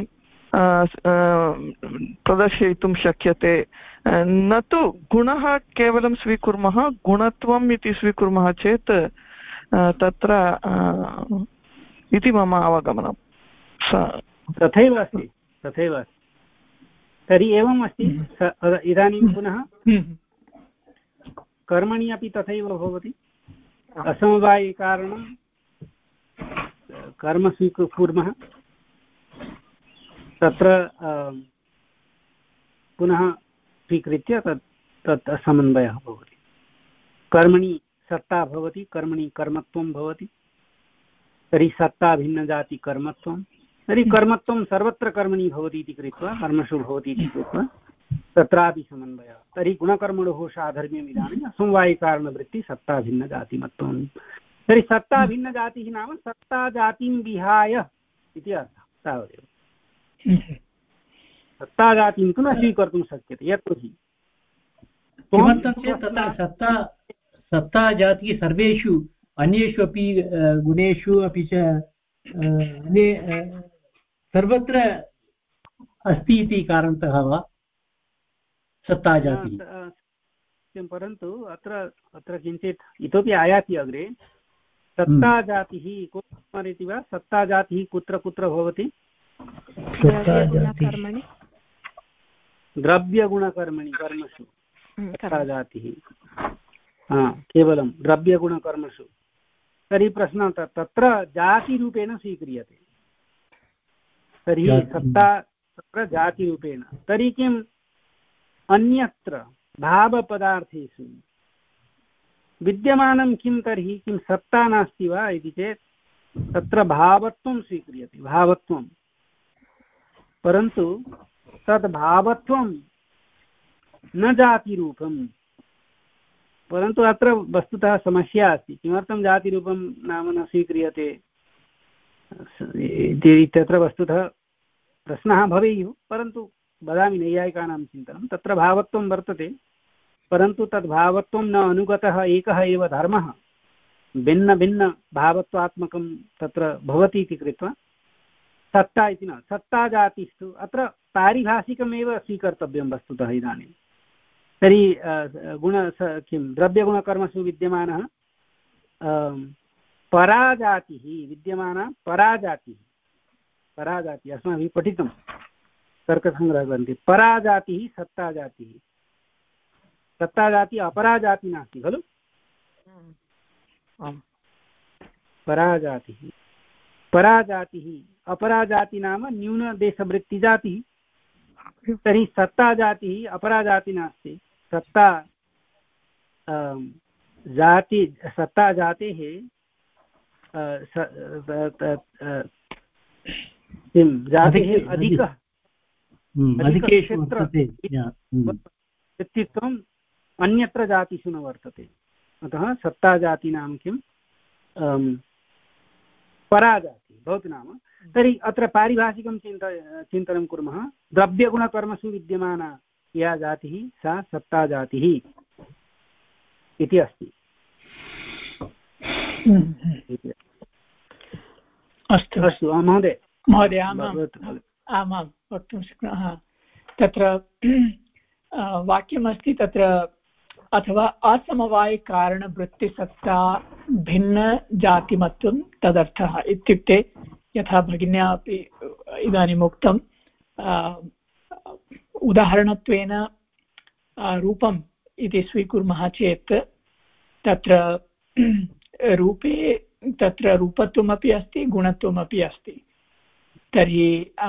प्रदर्शयितुं शक्यते। न तु गुणः केवलं स्वीकुर्मः, गुणत्वम् इति स्वीकुर्मः चेत् तत्र इति मम अवगमनं। तथैव अस्ति, तथैव अस्ति। तर्हि एवम् अस्ति। इदानीं पुनः कर्मणि अपि तथैव भवति। असमवायिकारणं कर्म स्वीकुर्मः, तत्र पुनः स्वीकृत्य तत् तत् समन्वयः भवति। कर्मणि सत्ता भवति, कर्मणि कर्मत्वं भवति, तर्हि सत्ता भिन्नजाति कर्मत्वं, तर्हि कर्मत्वं सर्वत्र कर्मणि भवति इति कृत्वा कर्मसु भवति इति कृत्वा तत्रापि समन्वयः। तर्हि गुणकर्मणोः साधर्म्यम् इदानीम् असमवायिकारणवृत्ति सत्ताभिन्नजातिमत्वं। तर्हि सत्ताभिन्नजातिः नाम सत्ताजातिं विहाय इति अर्थः, तावदेव। सत्ताजातिं तु न स्वीकर्तुं शक्यते, यतोहि किमर्थं चेत् तत्र सत्ता सत्ताजातिः सर्वेषु अन्येषु अपि गुणेषु अपि च अन्ये सर्वत्र अस्ति इति कारणतः वा सत्ताजातिः। परन्तु अत्र अत्र किञ्चित् इतोपि आयाति अग्रे। सत्ताजातिः कुत्र इति वा, सत्ताजातिः कुत्र कुत्र भवति? द्रव्यगुणकर्मणि द्रव्यगुणकर्मणि कर्मसु सत्ताजातिः, केवलं द्रव्यगुणकर्मसु। तर्हि प्रश्नः तत्र जातिरूपेण स्वीक्रियते, तर्हि सत्ता तत्र जातिरूपेण। तर्हि किम् अन्यत्र भावपदार्थेषु विद्यमानं किं तर्हि किं सत्ता नास्ति वा इति चेत् तत्र भावत्वं स्वीक्रियते, भावत्वं। परन्तु तद् भावत्वं न जातिरूपं। परन्तु अत्र वस्तुतः समस्या अस्ति। किमर्थं जातिरूपं नाम न स्वीक्रियते इत्यत्र वस्तुतः प्रश्नः भवेयुः। परन्तु वदामि नैयायिकानां चिन्तनं, तत्र भावत्वं वर्तते, परन्तु तद् भावत्वं न अनुगतः एकः एव धर्मः, भिन्नभिन्नभावत्वात्मकं तत्र भवति इति कृत्वा सत्ता इति न। सत्ताजातिस्तु अत्र पारिभाषिकमेव स्वीकर्तव्यं वस्तुतः इदानीं। तर्हि गुण किं द्रव्यगुणकर्मसु विद्यमानः पराजातिः विद्यमाना पराजातिः पराजातिः अस्माभिः पठितं तर्कसङ्ग्रहग्रन्थे। पराजातिः सत्ताजातिः, सत्ताजातिः अपराजातिः नास्ति खलु। पराजातिः पराजातिः अपराजातिः नाम न्यूनदेशवृत्तिजातिः। तर्हि सत्ताजातिः अपराजातिः नास्ति। सत्ता जाति सत्ताजातेः किं जातेः अधिकः व्यक्तित्वम् अन्यत्र जातिषु न वर्तते। अतः सत्ताजाति नाम किं पराजाति भवति नाम। तर्हि अत्र पारिभाषिकं चिन्त चिन्तनं कुर्मः। द्रव्यगुणकर्मसु विद्यमाना या जातिः सा सत्ताजातिः इति अस्ति। अस्तु अस्तु महोदय महोदय आमाम् आमां वक्तुं शक्नुमः। तत्र वाक्यमस्ति तत्र अथवा असमवायिकारणवृत्तिसत्ता भिन्नजातिमत्वं तदर्थः। इत्युक्ते यथा भगिन्या अपि इदानीम् उक्तं, उदाहरणत्वेन रूपम् इति स्वीकुर्मः चेत् तत्र रूपे तत्र रूपत्वमपि अस्ति गुणत्वमपि अस्ति। तर्हि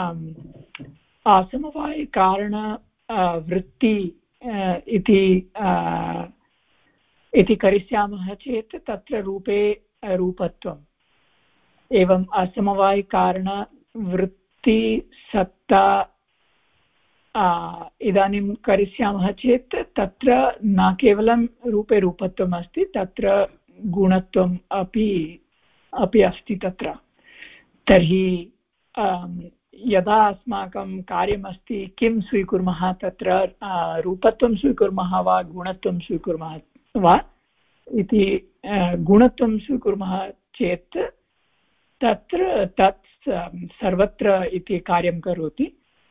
असमवायिकारण वृत्ति इति इति करिष्यामः चेत् तत्र रूपे रूपत्वम्, एवम् असमवायिकारणवृत्तिसत्ता इदानीं करिष्यामः चेत् तत्र न केवलं रूपे रूपत्वम् अस्ति, तत्र गुणत्वम् अपि अपि अस्ति तत्र। तर्हि यदा अस्माकं कार्यमस्ति किं स्वीकुर्मः, तत्र रूपत्वं स्वीकुर्मः वा गुणत्वं स्वीकुर्मः वा इति। गुणत्वं स्वीकुर्मः चेत् तत्र तत् सर्वत्र इति कार्यं करोति,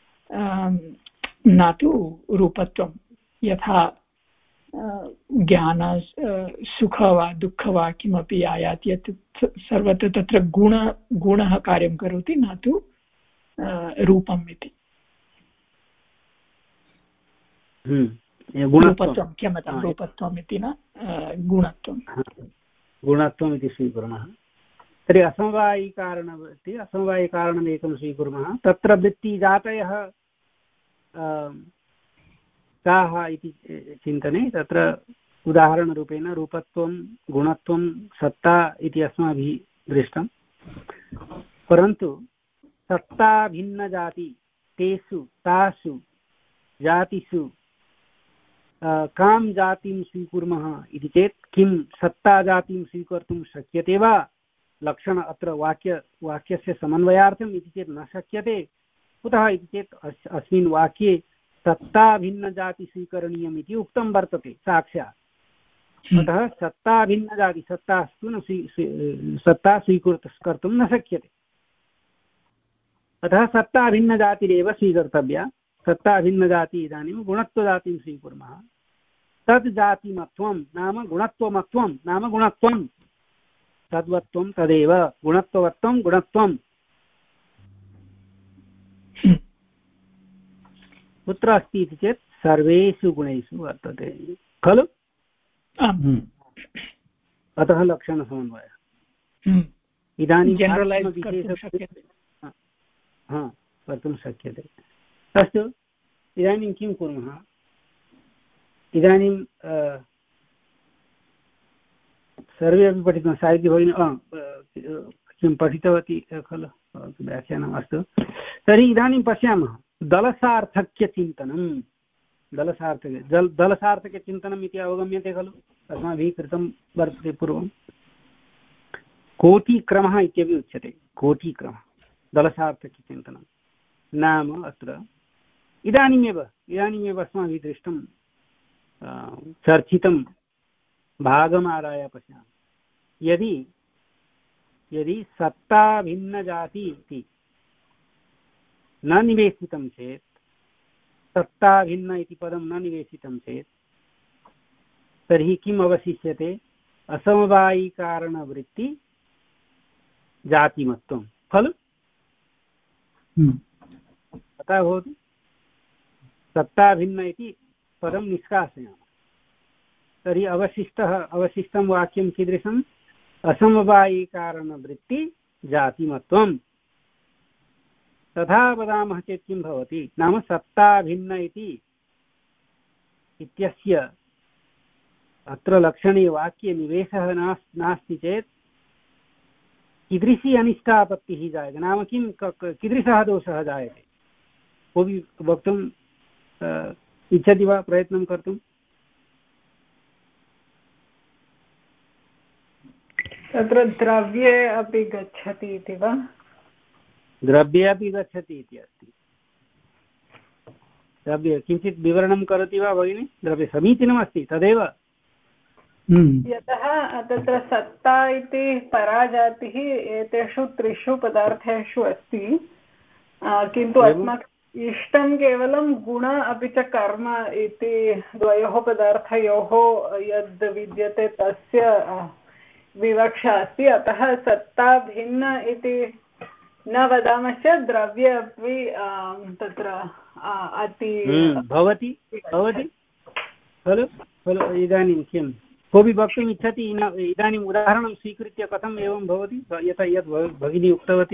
न तु रूपत्वं। यथा ज्ञान सुख वा दुःख वा किमपि आयाति यत् सर्वत्र तत्र गुण गुणः कार्यं करोति, न तु रूपम् इति। रूपत्वं क्षम्यतां रूपत्वम् इति न गुणत्वं गुणत्वम् इति स्वीकुर्मः। तर्हि असमवायिकारणवृत्ति असमवायिकारणम् एकं स्वीकुर्मः। तत्र वृत्तिजातयः काः इति चिन्तने तत्र उदाहरणरूपेण रूपत्वं गुणत्वं सत्ता इति अस्माभिः दृष्टं, परन्तु सत्ता भिन्नजाति तेषु तासु जातिषु कां जातिं स्वीकुर्मः इति चेत् किं सत्ताजातिं स्वीकर्तुं शक्यते वा लक्षण अत्र वाक्य वाक्यस्य समन्वयार्थम् इति चेत् न शक्यते। कुतः इति चेत् अस्मिन् वाक्ये सत्ता भिन्नजाति स्वीकरणीयम् इति उक्तं वर्तते साक्षात्। अतः सत्ता भिन्नजाति सत्तास्तु न स्वी सत्ता स्वीकृत कर्तुं न शक्यते। अतः सत्ता भिन्नजातिरेव स्वीकर्तव्या। सत्ता भिन्नजाति इदानीं गुणत्वजातिं स्वीकुर्मः। तद् जातिमत्वं नाम गुणत्वमत्वं नाम गुणत्वं, तद्वत्वं तदेव गुणत्ववत्वं गुणत्वं। कुत्र अस्ति इति चेत् सर्वेषु गुणेषु वर्तते खलु। अतः लक्षणसमन्वयः इदानीं हा कर्तुं शक्यते। अस्तु, इदानीं किं कुर्मः? इदानीं सर्वे अपि पठितं साहित्यभगिनी किं पठितवती खलु व्याख्यानम्। अस्तु, तर्हि इदानीं पश्यामः दलसार्थक्यचिन्तनं। दलसार्थक्य जल दलसार्थक्यचिन्तनम् इति अवगम्यते खलु, अस्माभिः कृतं वर्तते पूर्वं। कोटिक्रमः इत्यपि उच्यते, कोटिक्रमः दलसार्थक्यचिन्तनं नाम अत्र इदानीमेव इदानीमेव अस्माभिः दृष्टं चर्चितं भागमादाय पश्यामः। यदि यदि सत्ता भिन्नजाति इति न निवेशितं चेत्, सत्ता भिन्न इति पदं न निवेशितं चेत् तर्हि किम् अवशिष्यते? असमवायिकारणवृत्ति जातिमत्वं खलु। तथा भवति। सत्ता भिन्न इति पदं निष्कासयामः, तर्हि अवशिष्टः अवशिष्टं वाक्यं कीदृशम्? असमवायिकारणवृत्ति जातिमत्वं। तथा वदामः चेत् किं भवति? नाम सत्ता भिन्न इति इत्यस्य अत्र लक्षणे वाक्ये निवेशः नास्ति चेत् कीदृशी अनिष्टापत्तिः जायते? नाम किं कीदृशः दोषः जायते? कोऽपि वक्तुम् इच्छति वा प्रयत्नं कर्तुं? तत्र द्रव्ये अपि गच्छति इति वा? द्रव्ये अपि गच्छति इति अस्ति। द्रव्ये किञ्चित् विवरणं करोति वा भगिनी? द्रव्ये समीचीनमस्ति तदेव। यतः तत्र सत्ता इति पराजातिः एतेषु त्रिषु पदार्थेषु अस्ति, किन्तु अस्माकम् इष्टं केवलं गुण अपि च कर्म इति द्वयोः पदार्थयोः यद् विद्यते तस्य विवक्षा अस्ति। अतः सत्ता भिन्न इति न वदामः चेत् द्रव्ये अपि तत्र अति भवति भवति खलु खलु। इदानीं किं कोऽपि वक्तुम् इच्छति? इदानीम् उदाहरणं स्वीकृत्य कथम् एवं भवति? यथा यद् भगिनी उक्तवती,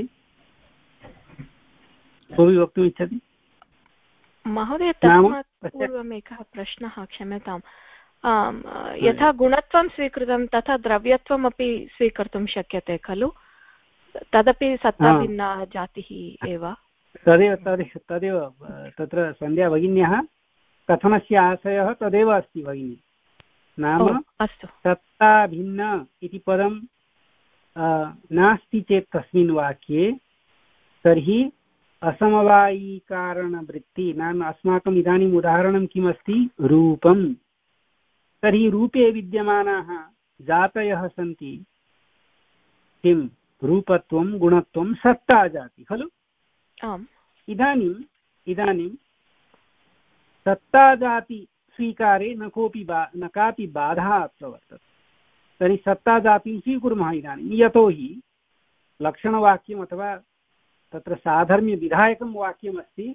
कोऽपि वक्तुम् इच्छति? महोदय, तस्मात् पूर्वम् एकः प्रश्नः, क्षम्यताम्। यथा गुणत्वं स्वीकृतं तथा द्रव्यत्वमपि स्वीकर्तुं शक्यते खलु? तदपि सत्ता भिन्ना जातिः एव। तदेव तदेव तदेव तत्र सन्ध्या भगिन्याः कथनस्य आशयः तदेव अस्ति भगिनी। नाम सत्ता भिन्न इति पदं नास्ति चेत् तस्मिन् वाक्ये तर्हि असमवायिकारणवृत्ति, नाम अस्माकम् इदानीम् उदाहरणं किमस्ति? रूपं। तर्हि रूपे विद्यमानाः जातयः सन्ति किं? रूपत्वं गुणत्वं सत्ता जाति खलु। इदानीम् इदानीं सत्ता जाति स्वीकारे न कोऽपि बा न कापि बाधा अत्र वर्तते। तर्हि सत्ता जातिं स्वीकुर्मः इदानीं, यतोहि लक्षणवाक्यम् अथवा तत्र साधर्म्यविधायकं वाक्यमस्ति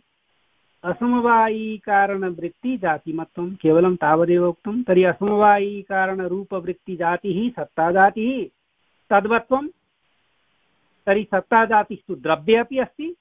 असमवायिकारणवृत्तिजातिमत्वं, केवलं तावदेव उक्तं। तर्हि असमवायिकारणरूपवृत्तिजातिः सत्ता जातिः तद्वत्वं। तर्हि सत्ता जातिस्तु द्रव्ये अपि अस्ति।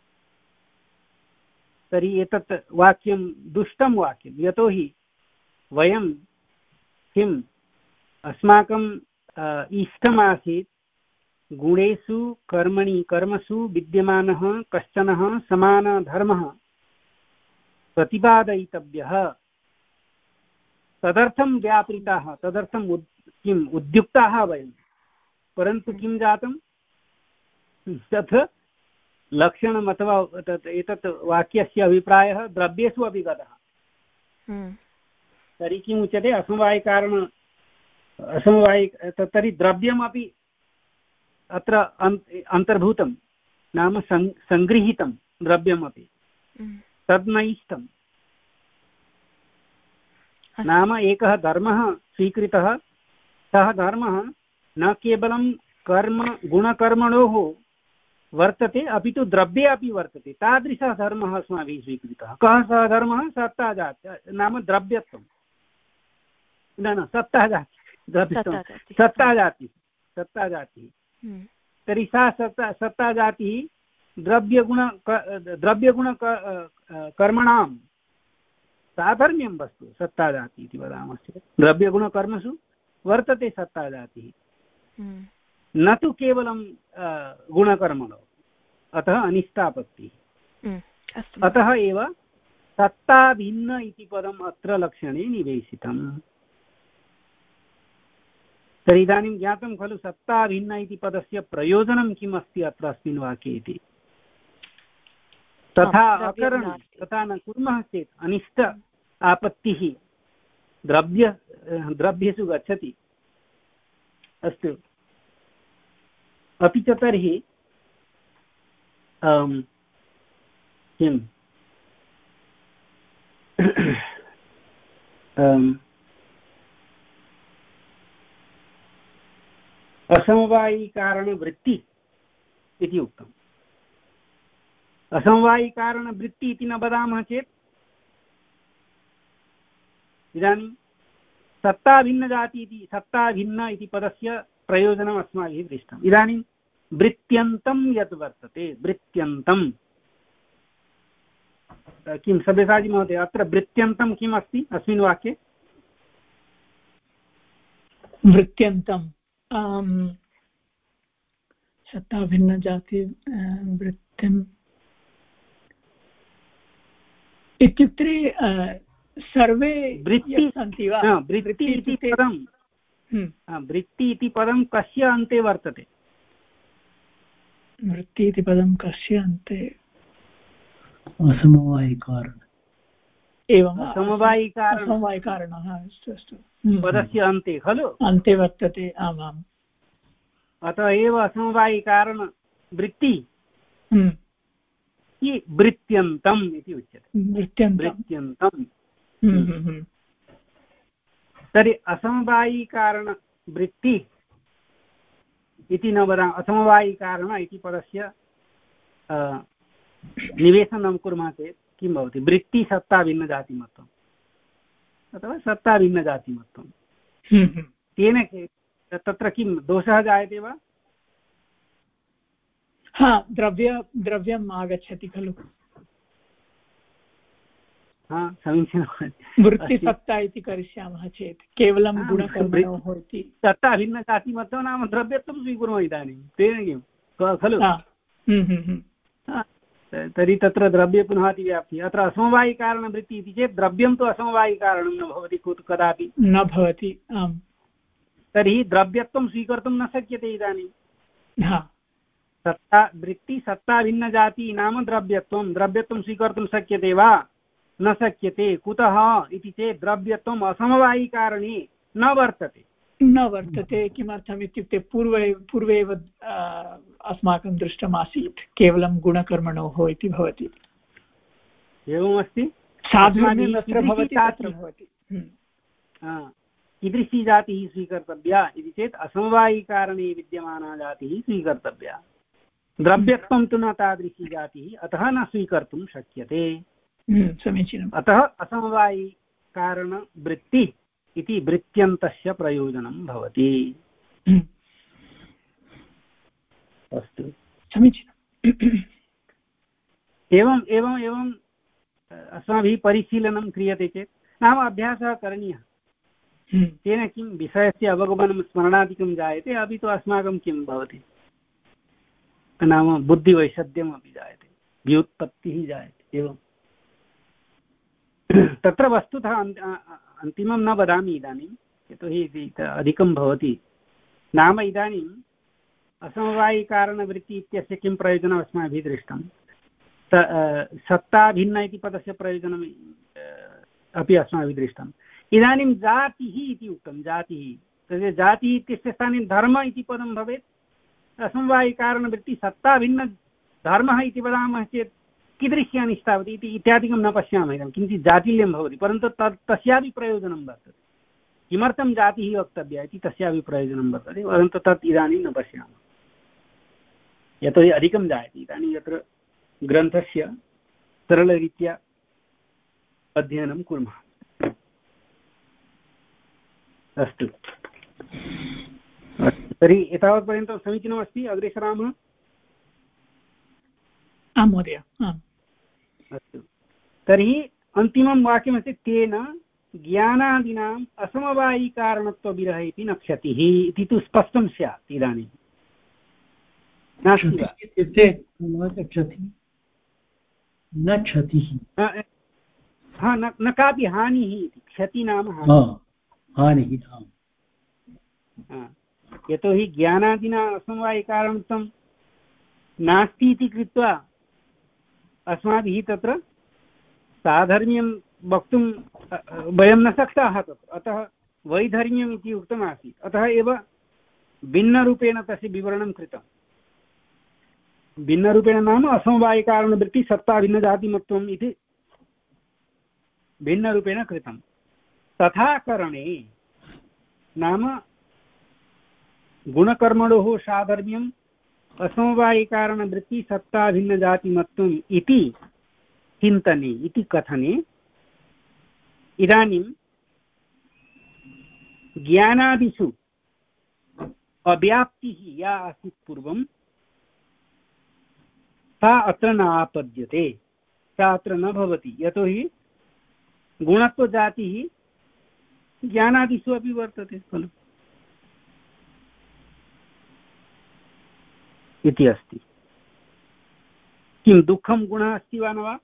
तर्हि एतत् वाक्यं दुष्टं वाक्यं, यतोहि वयं किम् अस्माकं इष्टमासीत् गुणेषु कर्मणि कर्मसु विद्यमानः कश्चन समानधर्मः प्रतिपादयितव्यः, तदर्थं व्यापृताः, तदर्थम् उद् किम् उद्युक्ताः वयं। परन्तु किं जातं, तत् लक्षणम् अथवा तत् एतत् वाक्यस्य अभिप्रायः द्रव्येषु अपि गतः। तर्हि किम् उच्यते, असमवायिकारण असमवायि तर्हि द्रव्यमपि अत्र अन्तर्भूतं, नाम सङ्गृहीतं द्रव्यमपि, तद् न इष्टं। नाम एकः धर्मः स्वीकृतः, सः धर्मः न केवलं कर्म गुणकर्मणोः वर्तते अपि तु द्रव्ये अपि वर्तते। तादृशः धर्मः अस्माभिः स्वीकृतः। कः सः धर्मः? सत्ता जाति, नाम द्रव्यत्वं, न न सत्ता जाति, द्रव्यत्वं सत्ता जातिः, सत्ता जातिः। तर्हि सा सत्ता सत्ता जातिः द्रव्यगुण द्रव्यगुण कर्मणां साधर्म्यं वस्तु सत्ता जातिः इति वदामश्चेत् द्रव्यगुणकर्मसु वर्तते सत्ता जातिः, न तु केवलं गुणकर्मणो। अतः अनिष्टापत्तिः। अतः एव सत्ता भिन्न इति पदम् अत्र लक्षणे निवेशितम्। तर्हि इदानीं ज्ञातं खलु सत्ता भिन्न इति पदस्य प्रयोजनं किम् अस्ति अत्र अस्मिन् वाक्ये इति। तथा अकरणं तथा न कुर्मः चेत् अनिष्ट आपत्तिः द्रव्य द्रव्येषु गच्छति। अस्तु, अपि च तर्हि किम् असमवायिकारणवृत्ति इति उक्तम्। असमवायिकारणवृत्ति इति न वदामः चेत् इदानीं सत्ता भिन्नजाति इति सत्ता भिन्न इति पदस्य प्रयोजनम् अस्माभिः दृष्टम्। इदानीं वृत्त्यन्तं यत् वर्तते, वृत्त्यन्तं किं सब्यसाची महोदय, अत्र वृत्त्यन्तं किम् अस्ति अस्मिन् वाक्ये? वृत्त्यन्तं सत्ता भिन्नजाति वृत्तिम् इत्युक्ते सर्वे वृत्ति सन्ति वा? वृत्ति इति पदं वृत्ति इति पदं कस्य अन्ते वर्तते? वृत्ति इति पदं कस्य अन्ते? असमवायिकारण। एवम्, असमवायिकारण असमवायिकारणः अस्तु अस्तु पदस्य अन्ते खलु? अन्ते वर्तते, आमाम्। अतः एव असमवायिकारण वृत्ति वृत्त्यन्तम् इति उच्यते। वृत्त्यन्तम्। तर्हि असमवायिकारणवृत्ति इति न वदामः, असमवायिकारण इति पदस्य निवेशनं कुर्मः चेत् किं भवति? वृत्ति सत्ता भिन्नजातिमत्वम् अथवा सत्ता भिन्नजातिमत्वं। तेन तत्र किं दोषः जायते वा? हा, द्रव्य द्रव्यम् आगच्छति खलु। हा, समीचीनं। वृत्तिसत्ता इति करिष्यामः चेत् केवलं गुणकर्मणोः इति सत्ता भिन्नजातिमत्वं नाम द्रव्यत्वं स्वीकुर्मः इदानीं, तेन किं खलु। तर्हि तत्र द्रव्ये पुनः अतिव्याप्तिः। अत्र असमवायिकारणवृत्ति इति चेत् द्रव्यं तु असमवायिकारणं न भवति कदापि न भवति। आम्, तर्हि द्रव्यत्वं स्वीकर्तुं न शक्यते। इदानीं सत्ता वृत्ति सत्ता भिन्नजाति नाम द्रव्यत्वं द्रव्यत्वं स्वीकर्तुं शक्यते वा? न शक्यते। कुतः इति चेत् द्रव्यत्वम् असमवायिकारणे न वर्तते। न वर्तते। किमर्थम् इत्युक्ते पूर्वे पूर्वे एव अस्माकं दृष्टमासीत् केवलं गुणकर्मणोः इति भवति। एवमस्ति। साधुर्यं तत्र भवति, तत्र भवति। कीदृशी जातिः स्वीकर्तव्या इति चेत् असमवायिकारणे विद्यमाना जातिः स्वीकर्तव्या। द्रव्यत्वं तु न तादृशी जातिः, अतः न स्वीकर्तुं शक्यते। समीचीनम्। अतः असमवायिकारणवृत्ति इति वृत्त्यन्तस्य प्रयोजनं भवति। अस्तु, समीचीनम्। एवम् एवम् एवम् अस्माभिः परिशीलनं क्रियते चेत् नाम अभ्यासः करणीयः। तेन किं विषयस्य अवगमनं स्मरणादिकं जायते, अपि तु अस्माकं किं भवति, नाम बुद्धिवैषद्यम् अपि जायते, व्युत्पत्तिः जायते। एवं तत्र वस्तुतः अन्तिमं न वदामि इदानीं, यतोहि अधिकं भवति। नाम इदानीम् असमवायिकारणवृत्ति इत्यस्य किं प्रयोजनम् अस्माभिः दृष्टं, सत्ताभिन्न इति पदस्य प्रयोजनम् अपि अस्माभिः दृष्टम्। इदानीं जातिः इति उक्तं, जातिः, तस्य जातिः इत्यस्य स्थाने धर्म इति पदं भवेत्। असमवायिकारणवृत्ति सत्ताभिन्न धर्मः इति वदामः चेत् कीदृशी अनिष्टावति इति इत्यादिकं न पश्यामः। इदानीं किञ्चित् जातिल्यं भवति, परन्तु तत् तस्यापि प्रयोजनं वर्तते। किमर्थं जातिः वक्तव्या इति तस्यापि प्रयोजनं वर्तते, परन्तु तत् इदानीं न पश्यामः, यतोहि अधिकं जायते। इदानीं यत्र ग्रन्थस्य सरलरीत्या अध्ययनं कुर्मः। अस्तु, तर्हि एतावत्पर्यन्तं समीचीनमस्ति। अग्रे सरामः। आं महोदय। अस्तु, तर्हि अन्तिमं वाक्यमस्ति तेन ज्ञानादीनाम् असमवायिकारणत्वविरह इति न क्षतिः इति तु स्पष्टं स्यात्। इदानीं नास्ति वा? इत्युक्ते क्षतिः न क्षतिः, हा, न कापि हानिः इति। क्षति नाम हानिः। यतोहि ज्ञानादिना असमवायिकारणत्वं नास्ति इति कृत्वा अस्माभिः तत्र साधर्म्यं वक्तुं वयं न शक्ताः तत्र, अतः वैधर्म्यम् इति उक्तमासीत्। अतः एव भिन्नरूपेण तस्य विवरणं कृतं। भिन्नरूपेण नाम असमवायिकारणवृत्ति सत्ताभिन्नजातिमत्वम् इति भिन्नरूपेण कृतं। तथा करणे नाम गुणकर्मणोः साधर्म्यम् असमवायिकारणवृत्ति सत्ताभिन्नजातिमत्वम् इति चिन्तने, इति कथने इदानीं ज्ञानादिषु अव्याप्तिः या आसीत् पूर्वं सा अत्र न आपद्यते, सा अत्र न भवति। यतोहि गुणत्वजातिः ज्ञानादिषु अपि वर्तते खलु इति अस्ति। किं दुःखं गुणः अस्ति वा न वा?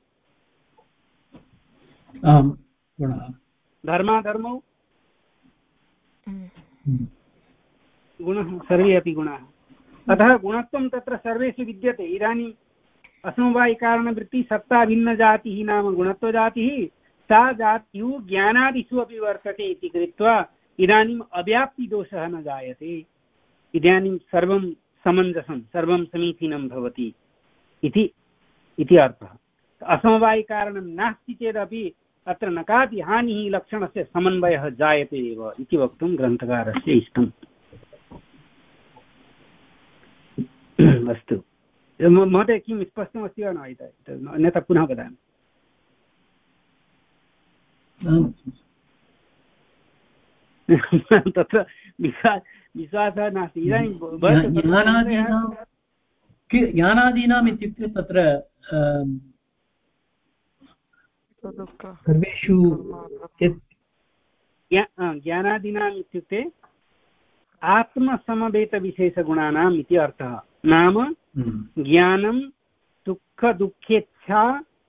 आम्, गुणः। धर्माधर्मौ गुणः, सर्वे अपि गुणाः। अतः गुणत्वं तत्र सर्वेषु विद्यते। इदानीम् असमवायिकारणवृत्ति सत्ताभिन्नजातिः नाम गुणत्वजातिः, सा जातिः ज्ञानादिषु अपि वर्तते इति कृत्वा इदानीम् अव्याप्तिदोषः न जायते। इदानीं सर्वं समञ्जसं, सर्वं समीचीनं भवति इति इति अर्थः। असमवायिकारणं नास्ति चेदपि अत्र न कापि हानिः, लक्षणस्य समन्वयः जायते एव इति वक्तुं ग्रन्थकारस्य इष्टम्। अस्तु महोदय, किं स्पष्टमस्ति वा न वा? अन्यथा पुनः वदामि। तत्र विश्वासः नास्ति। इदानीं ज्ञानादीनाम् इत्युक्ते तत्र सर्वेषु ज्ञानादीनाम् इत्युक्ते आत्मसमवेतविशेषगुणानाम् इति अर्थः। नाम ज्ञानं, सुखदुःखेच्छा,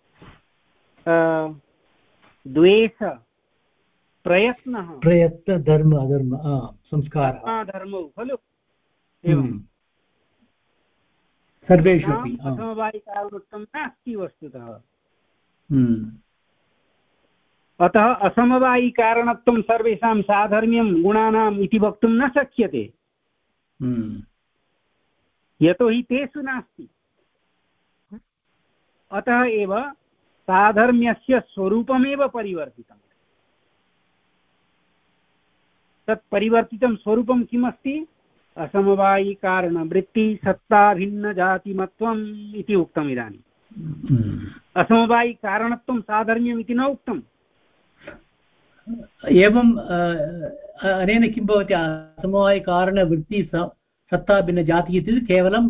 द्वेष, प्रयत्नः, प्रयत्न, धर्म अधर्म, संस्कारः, धर्मौ खलु। सर्वेषु अपि असमवायिकारणत्वं नास्ति वस्तुतः। अतः असमवायिकारणत्वं सर्वेषां साधर्म्यं गुणानाम् इति वक्तुं न शक्यते, यतोहि तेषु नास्ति। अतः एव साधर्म्यस्य स्वरूपमेव परिवर्तितम्। तत् परिवर्तितं स्वरूपं किमस्ति? असमवायिकारणवृत्ति सत्ताभिन्नजातिमत्वम् इति उक्तम्। इदानीम् असमवायिकारणत्वं साधर्म्यम् इति न उक्तम्। एवम् अनेन किं भवति? असमवायिकारणवृत्ति सत्ताभिन्नजातिः इति केवलं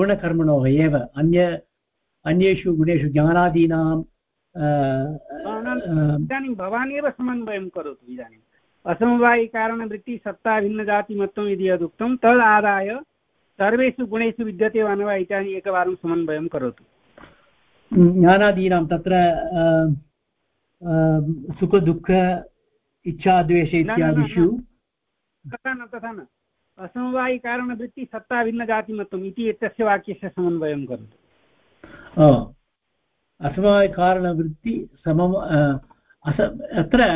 गुणकर्मणोः एव, अन्य अन्येषु गुणेषु ज्ञानादीनां न भवान् इदानीं भवान् एव समन्वयं करोतु। इदानीम् असमवायिकारणवृत्ति सत्ता भिन्नजातिमत्वं यदि यदुक्तं तदादाय सर्वेषु गुणेषु विद्यते वा न वा इत्यादि एकवारं समन्वयं करोतु। ज्ञानादीनां तत्र सुखदुःख इच्छाद्वेष इत्यादिषु तथा न तथा न असमवायिकारणवृत्ति सत्ता भिन्नजातिमत्वम् इति एतस्य वाक्यस्य समन्वयं करोतु। असमवायिकारणवृत्ति समम अत्र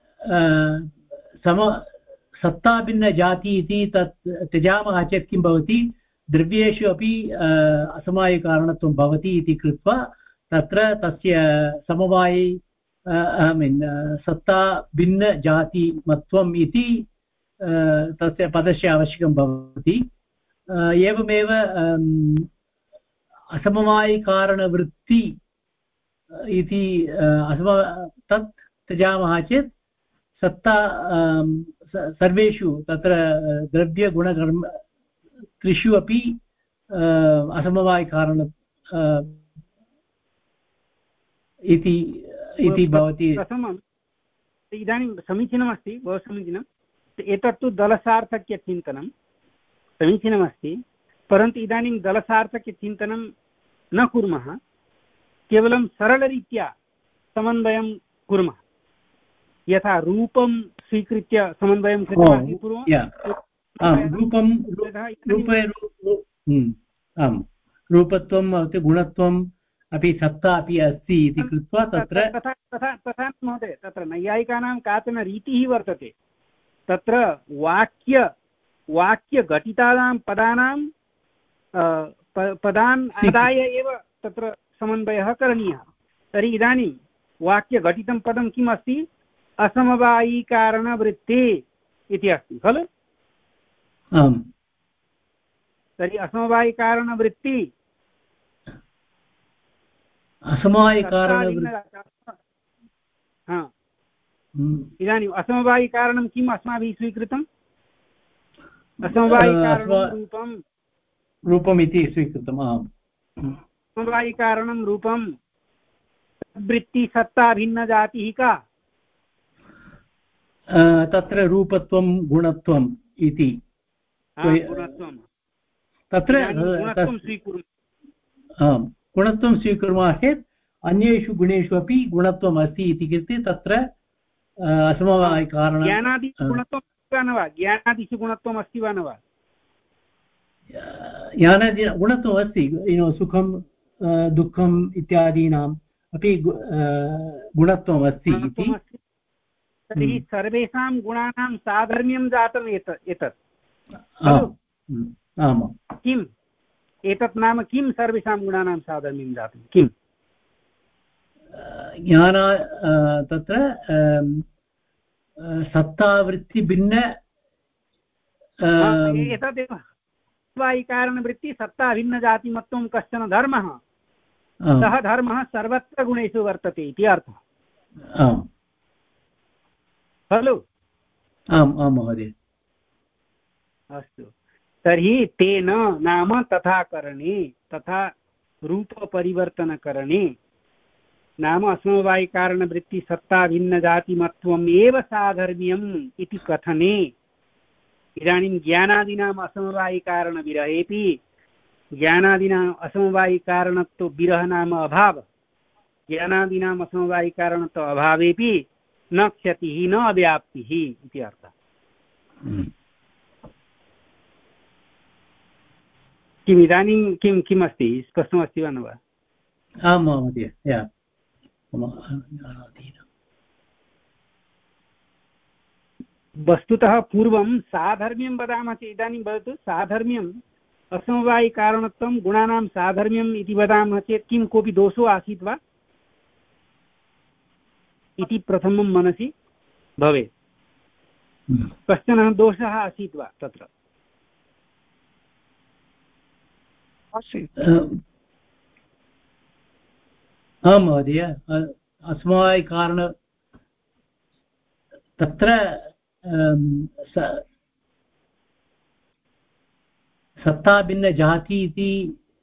सम सत्ताभिन्नजाति इति तत् त्यजामः चेत् किं भवति द्रव्येषु अपि असमवायिकारणत्वं भवति इति कृत्वा तत्र तस्य समवायि ऐ मीन् सत्ता भिन्नजातिमत्वम् इति तस्य पदस्य आवश्यकं भवति। एवमेव असमवायिकारणवृत्ति इति असम तत् त्यजामः चेत् सत्ता सर्वेषु तत्र द्रव्यगुणकर्म त्रिषु अपि असमवायिकारण इति इति भवति। इदानीं समीचीनमस्ति, बहु समीचीनम्। एतत्तु दलसार्थक्यचिन्तनं समीचीनमस्ति, परन्तु इदानीं दलसार्थक्यचिन्तनं न कुर्मः, केवलं सरलरीत्या समन्वयं कुर्मः। यथा रूपं स्वीकृत्य समन्वयं कृतवान् पूर्वं रूपं रूपे आम् रूपत्वम् गुणत्वम् अपि सत्ता अपि अस्ति इति कृत्वा तत्र तथा तथा तथा महोदय तत्र नैयायिकानां काचन रीतिः वर्तते। तत्र वाक्य वाक्यघटितानां पदानां पदान् आदाय एव तत्र समन्वयः करणीयः। तर्हि इदानीं वाक्यघटितं पदं किम् अस्ति? असमवायिकारणवृत्ति इति अस्ति खलु। आम् तर्हि असमवायिकारणवृत्ति असमवायिकारणवृत्ति इदानीम् असमवायिकारणं किम् अस्माभिः स्वीकृतम्? असमवायिकारणं रूपं रूपम् इति स्वीकृतम्। आम् असमवायिकारणं रूपं वृत्तिसत्ता भिन्नजातिः का? तत्र रूपत्वं गुणत्वम् इति तत्र आम् गुणत्वं स्वीकुर्मः चेत् अन्येषु गुणेषु अपि गुणत्वम् अस्ति इति कृत्वा तत्र असमवायिकारणं ज्ञानादिषु गुणत्वम् अस्ति वा न वा? ज्ञानादिषु गुणत्वम् अस्ति वा न वा? ज्ञानादि गुणत्वम् अस्ति। सुखं दुःखम् इत्यादीनाम् अपि गुणत्वम् अस्ति इति। तर्हि सर्वेषां गुणानां साधर्म्यं जातम् एतत् आमां किम् एतत् नाम किं? सर्वेषां गुणानां साधर्म्यं जातं किम्? ज्ञान तत्र सत्तावृत्तिभिन्न एतदेव वायिकारणवृत्ति सत्ता भिन्नजातिमत्वं कश्चन धर्मः, सः धर्मः सर्वत्र गुणेषु वर्तते इति अर्थः खलु। आम् आम् महोदय। अस्तु, तर्हि तेन नाम तथा करणे तथा रूपपरिवर्तनकरणे नाम असमवायिकारणवृत्ति सत्ता भिन्नजातिमत्वम् एव साधर्म्यम् इति कथने इदानीं ज्ञानादीनाम् असमवायिकारणविरहेपि ज्ञानादीनाम् असमवायिकारणत्व विरह नाम अभाव, ज्ञानादीनाम् असमवायिकारणत्व अभावेपि न क्षतिः न अव्याप्तिः इति अर्थः। किम् इदानीं किं किम् अस्ति? स्पष्टमस्ति वा न वा? आम् महोदय। वस्तुतः पूर्वं साधर्म्यं वदामः चेत् इदानीं वदतु साधर्म्यम् असमवायिकारणत्वं गुणानां साधर्म्यम् इति वदामः चेत् किं कोऽपि दोषो आसीत् वा इति प्रथमं मनसि भवेत्। कश्चन दोषः आसीत् वा तत्र? आम् महोदय। असमवायिकारण तत्र सत्ता भिन्नजाति इति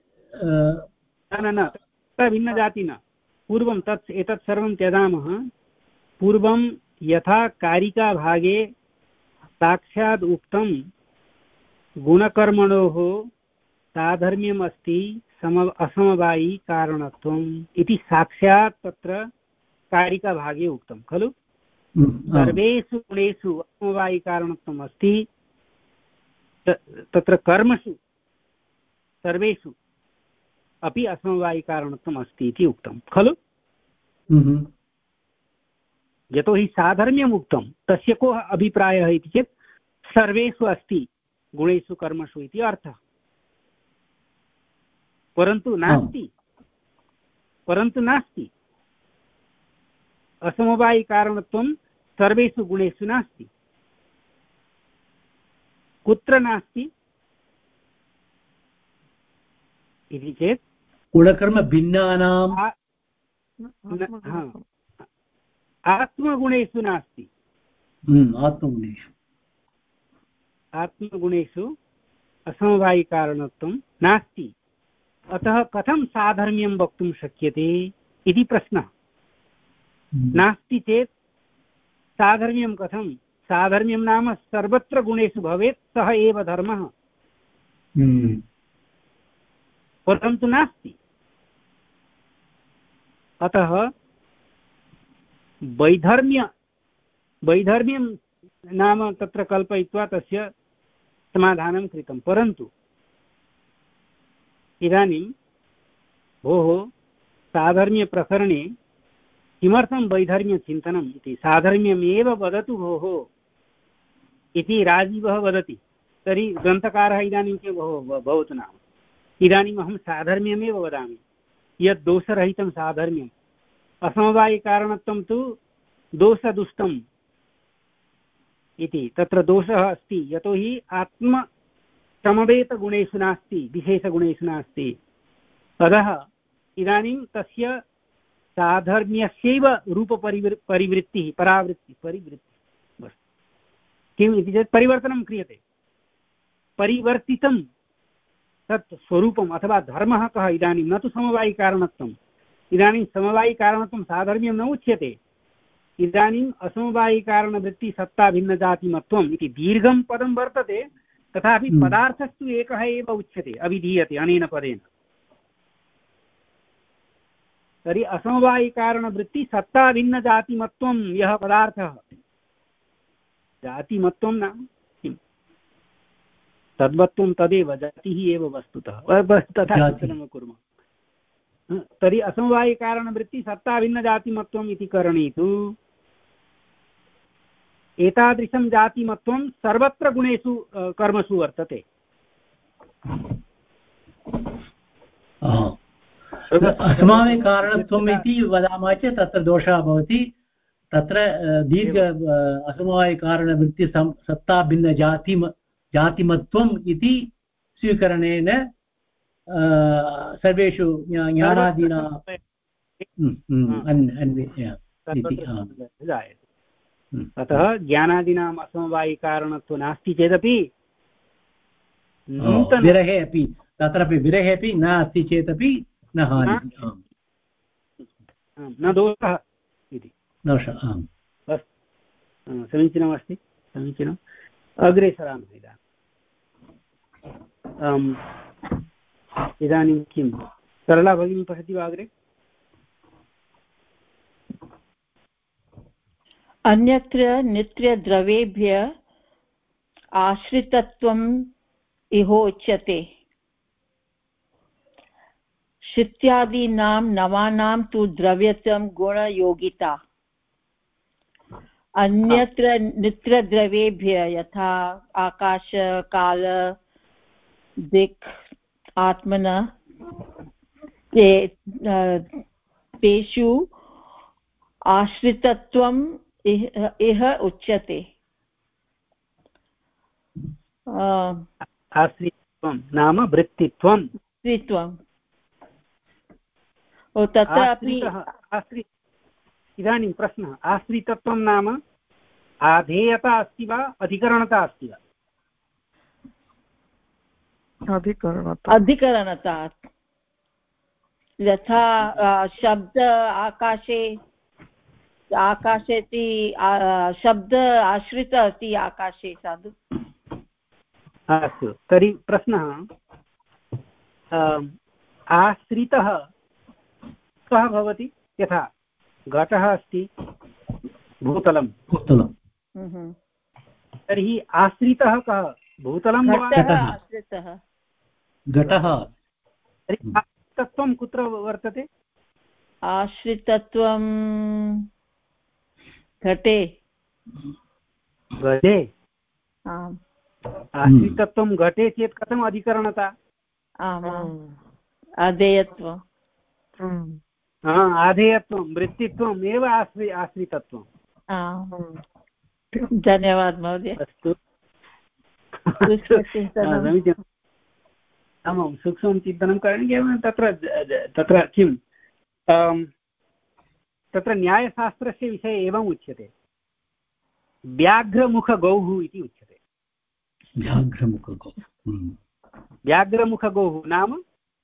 न न सत्ता भिन्नजाति न, पूर्वं तत् एतत् सर्वं त्यजामः। पूर्वं यथा कारिकाभागे साक्षात् उक्तं गुणकर्मणोः साधर्म्यम् अस्ति सम असमवायी कारणत्वम् इति साक्षात् तत्र कारिकाभागे उक्तं खलु। सर्वेषु गुणेषु असमवायी कारणत्वम् अस्ति, तत्र कर्मसु सर्वेषु अपि असमवायी कारणत्वम् अस्ति इति उक्तं खलु। यतोहि साधर्म्यम् उक्तं, तस्य को अभिप्रायः इति चेत् सर्वेषु अस्ति गुणेषु कर्मसु इति अर्थः। परन्तु नास्ति, परन्तु नास्ति असमवायिकारणत्वं सर्वेषु गुणेषु नास्ति। कुत्र नास्ति इति चेत् गुणकर्म भिन्नानां आत्मगुणेषु नास्ति। आत्मगुणेषु आत्मगुणेषु असमवायिकारणत्वं नास्ति। अतः कथं साधर्म्यं वक्तुं शक्यते इति प्रश्नः। नास्ति चेत् साधर्म्यं कथं? साधर्म्यं नाम सर्वत्र गुणेषु भवेत्, सः एव धर्मः। परन्तु नास्ति। अतः वैधर्म्य वैधर्म्यं नाम तत्र कल्पयित्वा तस्य समाधानं कृतं। परन्तु इदानीं भोः साधर्म्यप्रकरणे किमर्थं वैधर्म्यचिन्तनम् इति? साधर्म्यमेव वदतु भोः इति राजीवः वदति। तर्हि ग्रन्थकारः इदानीं किं भो भवतु नाम, इदानीम् अहं साधर्म्यमेव वदामि, यत् दोषरहितं साधर्म्यम्। असमवायिकारणत्वं तु दोषदुष्टम् इति, तत्र दोषः अस्ति, यतोहि आत्म समवेतगुणेषु नास्ति, विशेषगुणेषु नास्ति। अतः इदानीं तस्य साधर्म्यस्यैव रूपपरिवृ परिवृत्तिः परावृत्तिः परिवृत्तिः बस् किम् इति चेत् परिवर्तनं क्रियते। परिवर्तितं तत् स्वरूपम् अथवा धर्मः कः इदानीं, न तु समवायिकारणत्वम्। इदानीं समवायिकारणत्वं साधर्म्यं न उच्यते। इदानीम् असमवायिकारणवृत्ति सत्ताभिन्नजातिमत्वम् इति दीर्घं पदं वर्तते, तथापि पदार्थस्तु एकः एव उच्यते, अभिधीयते अनेन पदेन। तर्हि असमवायिकारणवृत्ति सत्ताभिन्नजातिमत्वं यः पदार्थः, जातिमत्वं नाम किं? तद्वत्वं तदेव, जातिः एव वस्तुतः। तथा चिन्तनं कुर्मः। तर्हि असमवायिकारणवृत्ति सत्ताभिन्नजातिमत्वम् इति करणे तु एतादृशं जातिमत्वं सर्वत्र गुणेषु कर्मसु वर्तते। असमवायिकारणत्वम् इति वदामः चेत् तत्र दोषः भवति। तत्र दीर्घ असमवायिकारणवृत्ति सत्ताभिन्नजाति जातिमत्वम् इति स्वीकरणेन सर्वेषु ज्ञानादीना अतः ज्ञानादीनाम् असमवायिकारणत्वं नास्ति चेदपि विरहे अपि तत्रापि विरहे अपि न अस्ति चेदपि न हानिः, न दोषः इति। दोषः अस्तु, समीचीनमस्ति, समीचीनम्। अग्रे सरामः। इदानीम् इदानीं किं सरला भगिनी पठति वा अग्रे? अन्यत्र नित्यद्रव्येभ्य आश्रितत्वम् इहोच्यते। शित्यादीनां नवानां तु द्रव्यत्वं गुणयोगिता। अन्यत्र नित्यद्रव्येभ्य यथा आकाश काल दिक् आत्मन ते तेषु आश्रितत्वम् इह उच्यते। आश्रितत्वं नाम वृत्तित्वं। वृत्तित्वं तत्रापि आश्रित। इदानीं प्रश्नः, आश्रितत्वं नाम आधेयता अस्ति वा अधिकरणता अस्ति वा? अधिकरणता। अधिकरणता। यथा शब्द आकाशे आकाशे इति शब्द आश्रित अस्ति आकाशे साधु। अस्तु, तर्हि प्रश्नः आश्रितः कः भवति? यथा घटः अस्ति, भूतलं भूतलं तर्हि आश्रितः कः? भूतलं वा? आश्रितः घटः। तर्हि आश्रितत्वं कुत्र वर्तते? आश्रितत्वं घटे। घटे? आम्। आश्रितत्वं घटे चेत् कथम् अधिकरणता? आमाम्, अधेयत्वं। आधेयत्वं, वृत्तित्वम् एव आश्रि आश्रितत्वं। धन्यवादः महोदय। अस्तु, समीचीनम्। आमां, सूक्ष्मं चिन्तनं करणीयं। तत्र तत्र किं तत्र न्यायशास्त्रस्य विषये एवम् उच्यते, व्याघ्रमुखगौः इति उच्यते। व्याघ्रमुखगौः व्याघ्रमुखगौः नाम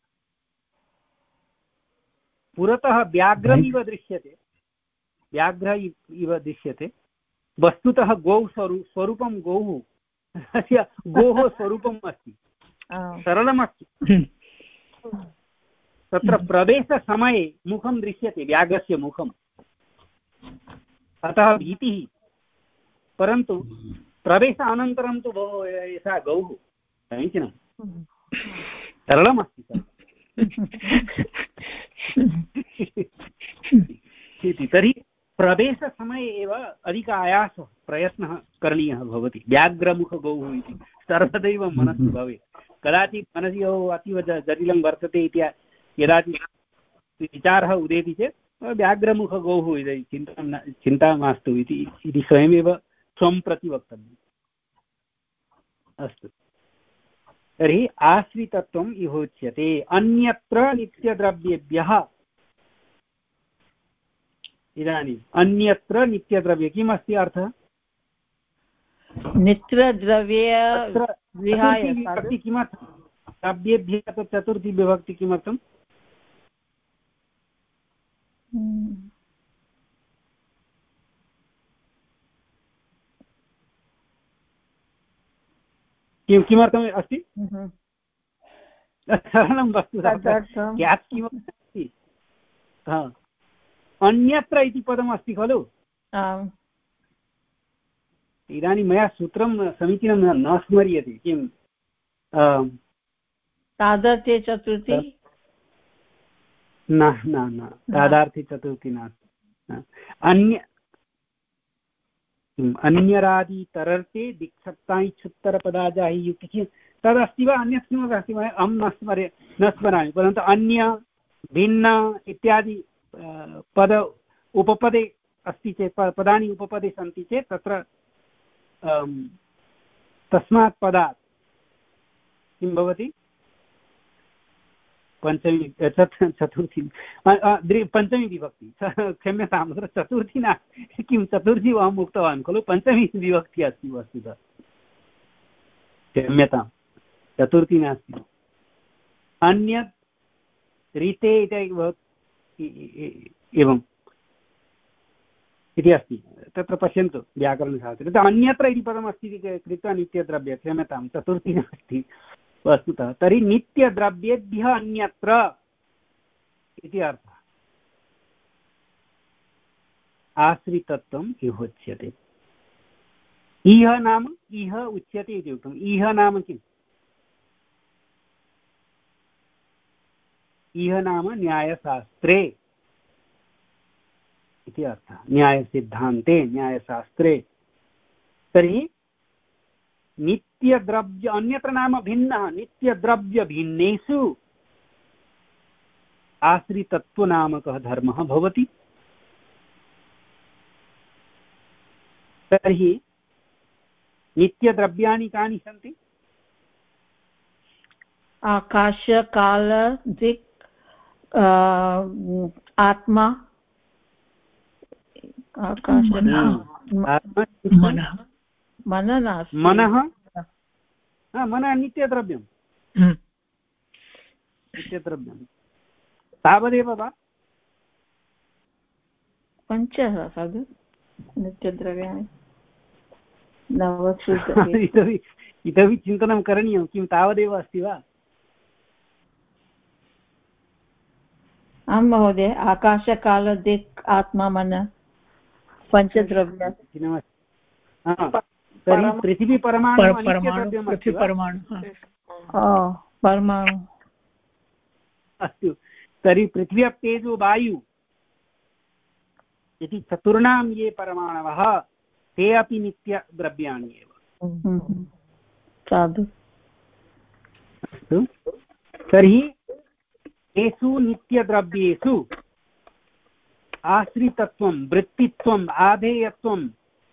पुरतः व्याघ्रमिव दृश्यते, व्याघ्र इव दृश्यते, वस्तुतः गौः स्वरू स्वरूपं गौः, तस्य गोः स्वरूपम् अस्ति, सरलमस्ति। तत्र प्रवेशसमये मुखं दृश्यते, व्याघ्रस्य मुखम्, अतः भीतिः। परन्तु प्रवेशानन्तरं तु भो एषा गौः, समीचीनं, सरलमस्ति इति। तर्हि प्रवेशसमये एव अधिक आयासः प्रयत्नः करणीयः भवति। व्याघ्रमुखगौः इति सर्वदैव मनसि भवेत्। कदाचित् मनसि अतीव जटिलं वर्तते इति यदाचित् विचारः उदेति चेत् व्याघ्रमुखगौः इति चिन्ता चिन्ता मास्तु इति स्वयमेव स्वं प्रति वक्तव्यम्। अस्तु, तर्हि आश्रितत्वम् इहोच्यते। अन्यत्र नित्यद्रव्येभ्यः, इदानीम् अन्यत्र नित्यद्रव्ये किम् अस्ति अर्थः? नित्यद्रव्य विहाय विभक्ति किमर्थं? द्रव्येभ्यः चतुर्थी विभक्ति किमर्थं? किं किमर्थम् अस्ति? सरलं वस्तु, क्यात् किमस्ति? अन्यत्र इति पदम् अस्ति खलु? इदानीं मया सूत्रं समीचीनं न स्मर्यते। किं तादर्थे चतुर्थी? न न न तादार्थे चतुर्थी नास्ति। अन्य किम् अन्यरादितरर्थे दिक्सप्ताञ्छुत्तरपदाजाहि युक्ति किं तदस्ति वा? अन्यत् किमपि अस्ति वा? अहं न स्मरे न स्मरामि। परन्तु अन्य, भिन्न इत्यादि पद उपपदे अस्ति चेत्, पदानि उपपदे सन्ति चेत् तत्र तस्मात् पदात् किं भवति? पञ्चमी चतुर्थी पञ्चमी विभक्ति, क्षम्यतां, तत्र चतुर्थी नास्ति। किं चतुर्थी अहम् उक्तवान् खलु, पञ्चमी विभक्ति अस्ति वस्तुतः, क्षम्यतां, चतुर्थी नास्ति। अन्यत् रीते एवम् इति अस्ति, तत्र पश्यन्तु व्याकरणशास्त्रे। अन्यत्र इति पदमस्ति इति कृत्वा नित्यद्रव्य, क्षम्यतां, चतुर्थी नास्ति वस्तुतः। तर्हि नित्यद्रव्येभ्यः अन्यत्र इति अर्थः। आश्रितत्वम् इहोच्यते। इह नाम इह उच्यते इति उक्तम्। इह नाम किम्? इह नाम न्यायशास्त्रे इति अर्थः, न्यायसिद्धान्ते, न्यायशास्त्रे। तर्हि नित्यद्रव्य, अन्यत्र नाम भिन्नः, नित्यद्रव्यभिन्नेषु आश्रितत्वनामकः धर्मः भवति। तर्हि नित्यद्रव्याणि कानि सन्ति? आकाश, काल, दिक्, आत्मा, आकाश, मनः, मनः मनः नित्यद्रव्यं, नित्यद्रव्यं तावदेव वा? पञ्च खलु नित्यद्रव्याणि नवसु इतोपि इतोपि चिन्तनं करणीयं किं तावदेव अस्ति वा? आं महोदय आकाशकालदिक् आत्मा मन पञ्चद्रव्य तर्हि पृथिवी परमाणु परमाणु अस्तु। तर्हि पृथिवी तेजो वायु इति चतुर्णां ये परमाणवः ते अपि नित्यद्रव्याणि एव। साधु। अस्तु। तर्हि येषु नित्यद्रव्येषु आश्रितत्वं वृत्तित्वम् आधेयत्वं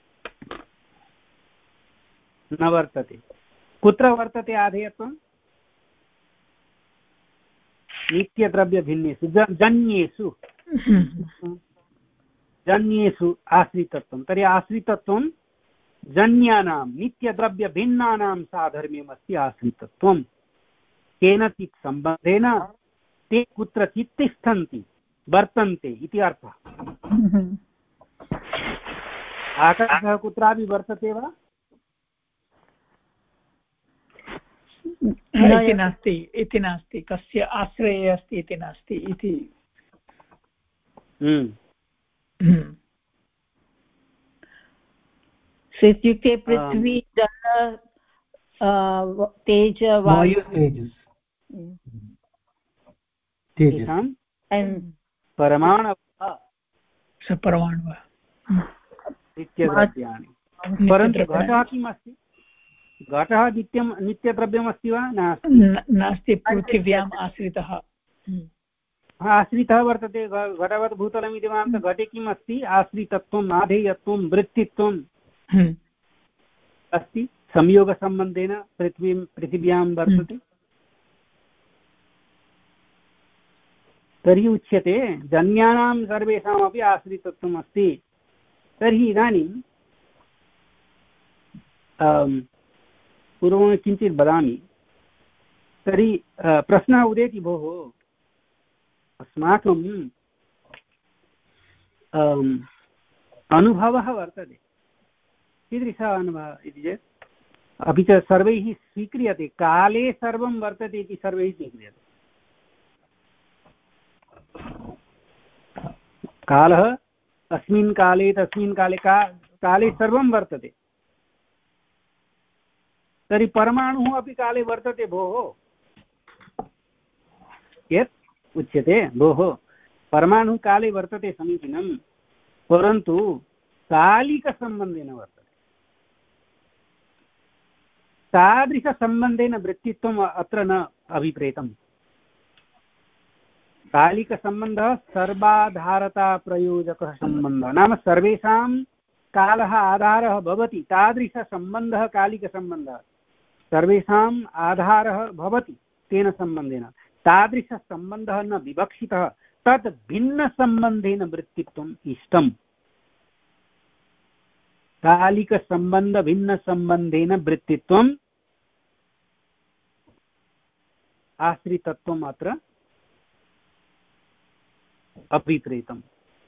न वर्तते। कुत्र वर्तते आधेयत्वं? नित्यद्रव्यभिन्नेषु जन्येषु जन्येषु आश्रितत्वं। तर्हि आश्रितत्वं जन्यानां नित्यद्रव्यभिन्नानां साधर्म्यमस्ति आश्रितत्वं। केनचित् सम्बन्धेन ते कुत्रचित् तिष्ठन्ति वर्तन्ते इति अर्थः। आकाशः कुत्रापि वर्तते वा? इति नास्ति इति नास्ति कस्य आश्रये अस्ति इति नास्ति इति। इत्युक्ते पृथ्वी जल तेज वायु तेजसां परमाणवः सपरमाणवः नित्यद्रव्याणि। परन्तु घटः किम् अस्ति? घटः नित्यं नित्यद्रव्यमस्ति वा? नास्ति। पृथिव्याम् आश्रितः आश्रितः वर्तते। घटवत् भूतलमिति वा? घटे किम् अस्ति? आश्रितत्वम् आधेयत्वं वृत्तित्वम् अस्ति। संयोगसम्बन्धेन पृथ्वीं पृथिव्यां वर्तते। तर्हि उच्यते जन्यानां सर्वेषामपि आश्रितत्वम् अस्ति। तर्हि इदानीं पूर्वं किञ्चित् वदामि। तर्हि प्रश्नः उदेति, भोः अस्माकं अनुभवः वर्तते। कीदृशः अनुभवः इति चेत् अपि च सर्वैः स्वीक्रियते, काले सर्वं वर्तते इति सर्वैः स्वीक्रियते। कालः अस्मिन् काले तस्मिन् काले का काले सर्वं वर्तते। तर्हि परमाणुः अपि काले वर्तते भोः। यत् उच्यते भोः परमाणुः काले वर्तते समीचीनं, परन्तु कालिकसम्बन्धेन वर्तते। तादृशसम्बन्धेन वृत्तित्वम् अत्र न अभिप्रेतम्। कालिकसम्बन्धः सर्वाधारताप्रयोजकः सम्बन्धः, नाम सर्वेषां कालः आधारः भवति तादृशसम्बन्धः कालिकसम्बन्धः। सर्वेषाम् आधारः भवति तेन सम्बन्धेन, तादृशसम्बन्धः न विवक्षितः, तत् भिन्नसम्बन्धेन वृत्तित्वम् इष्टम्। कालिकसम्बन्धभिन्नसम्बन्धेन वृत्तित्वम् आश्रितत्वम् अत्र अभिप्रेतम्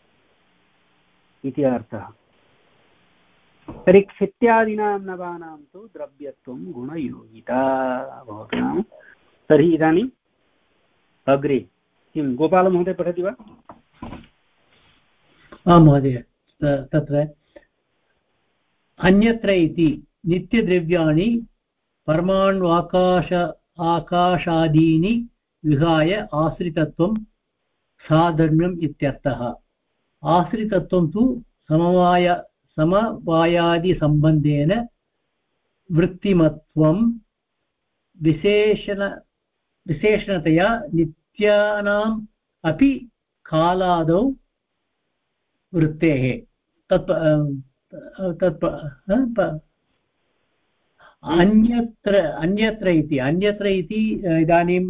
इति अर्थः। तर्हि क्षित्यादीनां नवानां तु द्रव्यत्वं गुणयोगिता भवति नाम। तर्हि इदानीम् अग्रे किं गोपालमहोदय पठति वा? आं महोदय। तत्र अन्यत्र इति नित्यद्रव्याणि परमाण्वाकाश आकाशादीनि विहाय आश्रितत्वं साधर्म्यम् इत्यर्थः। आश्रितत्वं तु समवाय समवायादिसम्बन्धेन वृत्तिमत्वं विशेषण विशेषणतया नित्यानाम् अपि कालादौ वृत्तेः। तत् तत् अन्यत्र अन्यत्र इति अन्यत्र इति इदानीं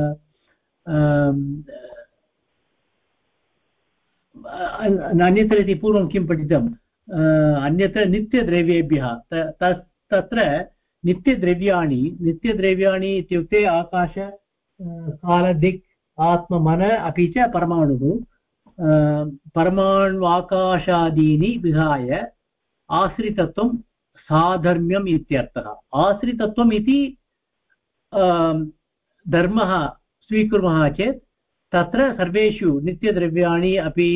अन्यत्र इति पूर्वं किं पठितम्? अन्यत्र नित्यद्रव्येभ्यः। तत्र नित्यद्रव्याणि नित्यद्रव्याणि इत्युक्ते आकाश कालदिक् आत्ममन अपि च परमाणुः। परमाण्वाकाशादीनि विहाय आश्रितत्वं साधर्म्यम् इत्यर्थः। आश्रितत्वम् इति धर्मः स्वीकुर्मः चेत् तत्र सर्वेषु नित्यद्रव्याणि अपि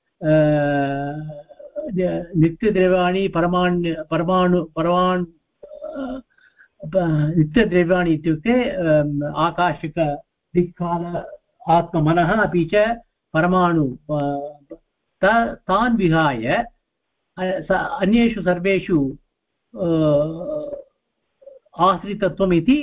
नित्यद्रव्याणि परमाणु परमाणु परमाणु नित्यद्रव्याणि इत्युक्ते आकाशिक दिक्काल आत्मनः अपि च परमाणु तान् विहाय अन्येषु सर्वेषु आश्रितत्वम् इति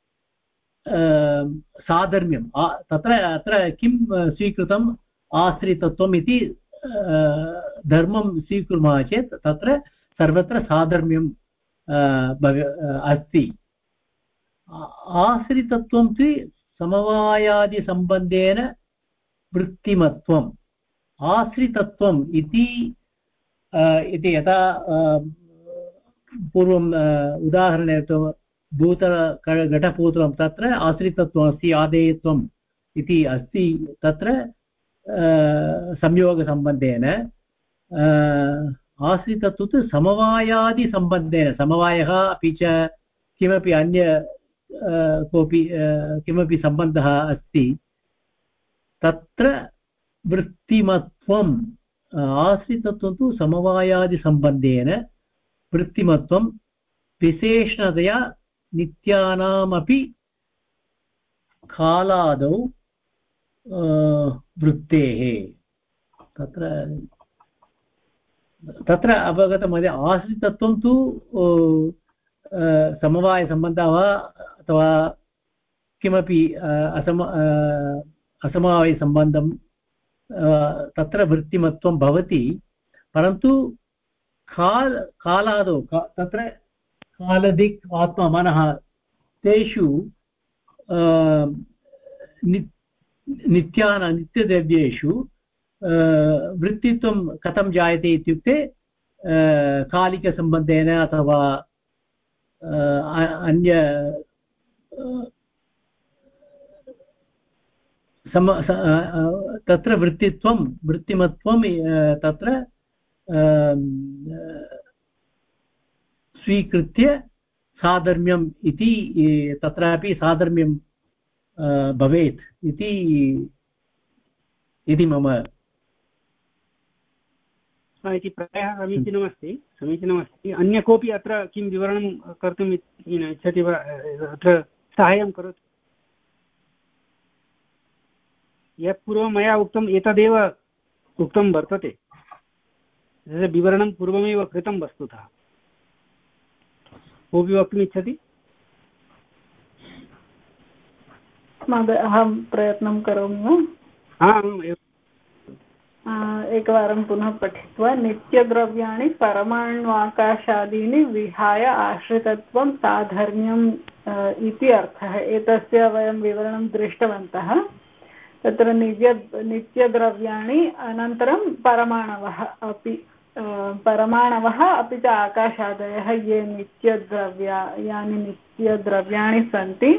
साधर्म्यं तत्र अत्र किं स्वीकृतम् आश्रितत्वम् इति धर्मं स्वीकुर्मः चेत् तत्र सर्वत्र साधर्म्यं अस्ति। आश्रितत्वं तु समवायादिसम्बन्धेन वृत्तिमत्वम् आश्रितत्वम् इति इति यथा पूर्वं उदाहरणेन भूतल घटपूतलं तत्र आश्रितत्वम् अस्ति आदेयत्वम् इति अस्ति तत्र संयोगसम्बन्धेन आश्रितत्वं तु समवायादिसम्बन्धेन समवायः अपि च किमपि अन्य कोऽपि किमपि सम्बन्धः अस्ति तत्र वृत्तिमत्वम् आश्रितत्वं तु समवायादिसम्बन्धेन वृत्तिमत्वं विशेषणतया नित्यानामपि कालादौ वृत्तेः तत्र तत्र अवगतमस्ति। आश्रितत्वं तु समवायसम्बन्धः वा अथवा किमपि असम असमवायसम्बन्धं तत्र वृत्तिमत्वं भवति परन्तु काल कालादौ तत्र कालदिक् आत्मा मनः तेषु नित्यानां नित्यद्रव्येषु वृत्तित्वं कथं जायते इत्युक्ते कालिकसम्बन्धेन अथवा अन्य सम तत्र वृत्तित्वं वृत्तिमत्वं तत्र स्वीकृत्य साधर्म्यम् इति तत्रापि साधर्म्यं भवेत् इति इति मम इति प्रायः समीचीनमस्ति समीचीनमस्ति। अन्य कोऽपि अत्र किं विवरणं कर्तुम् इच्छति वा अत्र साहाय्यं करोतु। यत् पूर्वं मया उक्तम् एतदेव उक्तं वर्तते विवरणं पूर्वमेव कृतं वस्तुतः। कोऽपि वक्तुम् इच्छति? महोदय अहं प्रयत्नं करोमि वा? एकवारं पुनः पठित्वा नित्यद्रव्याणि परमाण्वाकाशादीनि विहाय आश्रितत्वं साधर्म्यम् इति अर्थः। एतस्य वयं विवरणं दृष्टवन्तः। तत्र नित्य नित्यद्रव्याणि अनन्तरं परमाणवः अपि परमाणवः अपि च आकाशादयः ये नित्यद्रव्या यानि नित्यद्रव्याणि सन्ति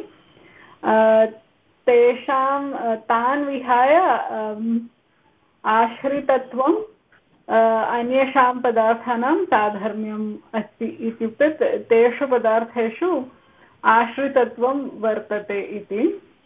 तेषां तान् विहाय आश्रितत्वं अन्येषां पदार्थानां साधर्म्यम् अस्ति। इत्युक्ते तेषु पदार्थेषु आश्रितत्वं वर्तते इति।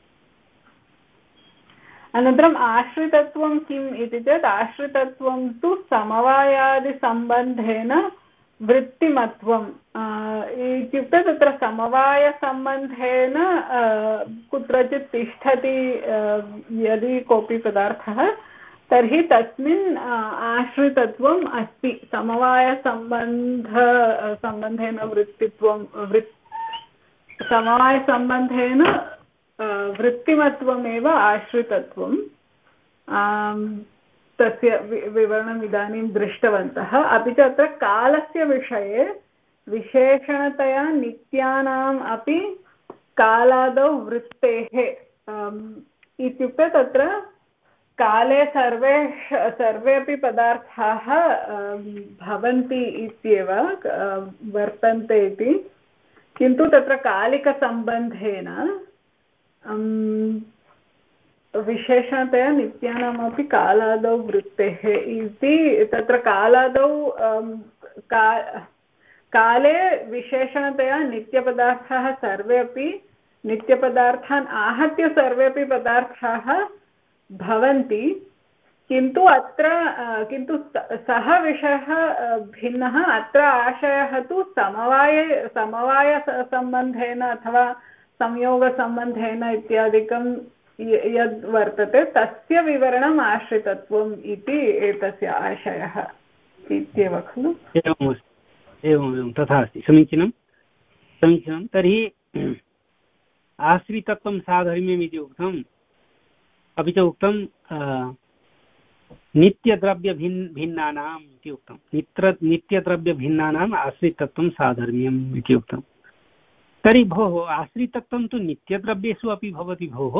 अनन्तरम् आश्रितत्वं किम् इति चेत् आश्रितत्वं तु समवायादिसम्बन्धेन वृत्तिमत्वम् इत्युक्ते तत्र समवायसम्बन्धेन कुत्रचित् तिष्ठति यदि कोऽपि पदार्थः तर्हि तस्मिन् आश्रितत्वम् अस्ति। समवायसम्बन्ध सम्बन्धेन वृत्तित्वं वृत् समवायसम्बन्धेन वृत्तिमत्वमेव आश्रितत्वं। तस्य विवरणम् इदानीं दृष्टवन्तः। अपि च अत्र कालस्य विषये विशेषणतया नित्यानाम् अपि कालादौ वृत्तेः इत्युक्ते तत्र काले सर्वे सर्वेपि पदार्थाः भवन्ति इत्येव वर्तन्ते इति, किन्तु तत्र कालिकसम्बन्धेन विशेषणतया नित्यानामपि कालादौ वृत्तेः इति तत्र कालादौ का काले विशेषणतया नित्यपदार्थाः सर्वे अपि नित्यपदार्थान् आहत्य सर्वेपि पदार्थाः भवन्ति किन्तु अत्र किन्तु सः विषयः भिन्नः अत्र आशयः तु समवाये समवायसम्बन्धेन अथवा संयोगसम्बन्धेन इत्यादिकं यद् वर्तते तस्य विवरणम् आश्रितत्वम् इति एतस्य आशयः इत्येव खलु। एवम् एवं तथा अस्ति समीचीनं समीचीनं तर्हि आश्रितत्वं साधर्म्यम् इति उक्तम् अपि च उक्तं नित्यद्रव्यभिन् भिन्नानाम् इति उक्तं नित्र नित्यद्रव्यभिन्नानाम् आश्रितत्वं साधर्म्यम् इति उक्तं तर्हि भोः आश्रितत्वं तु नित्यद्रव्येषु अपि भवति भोः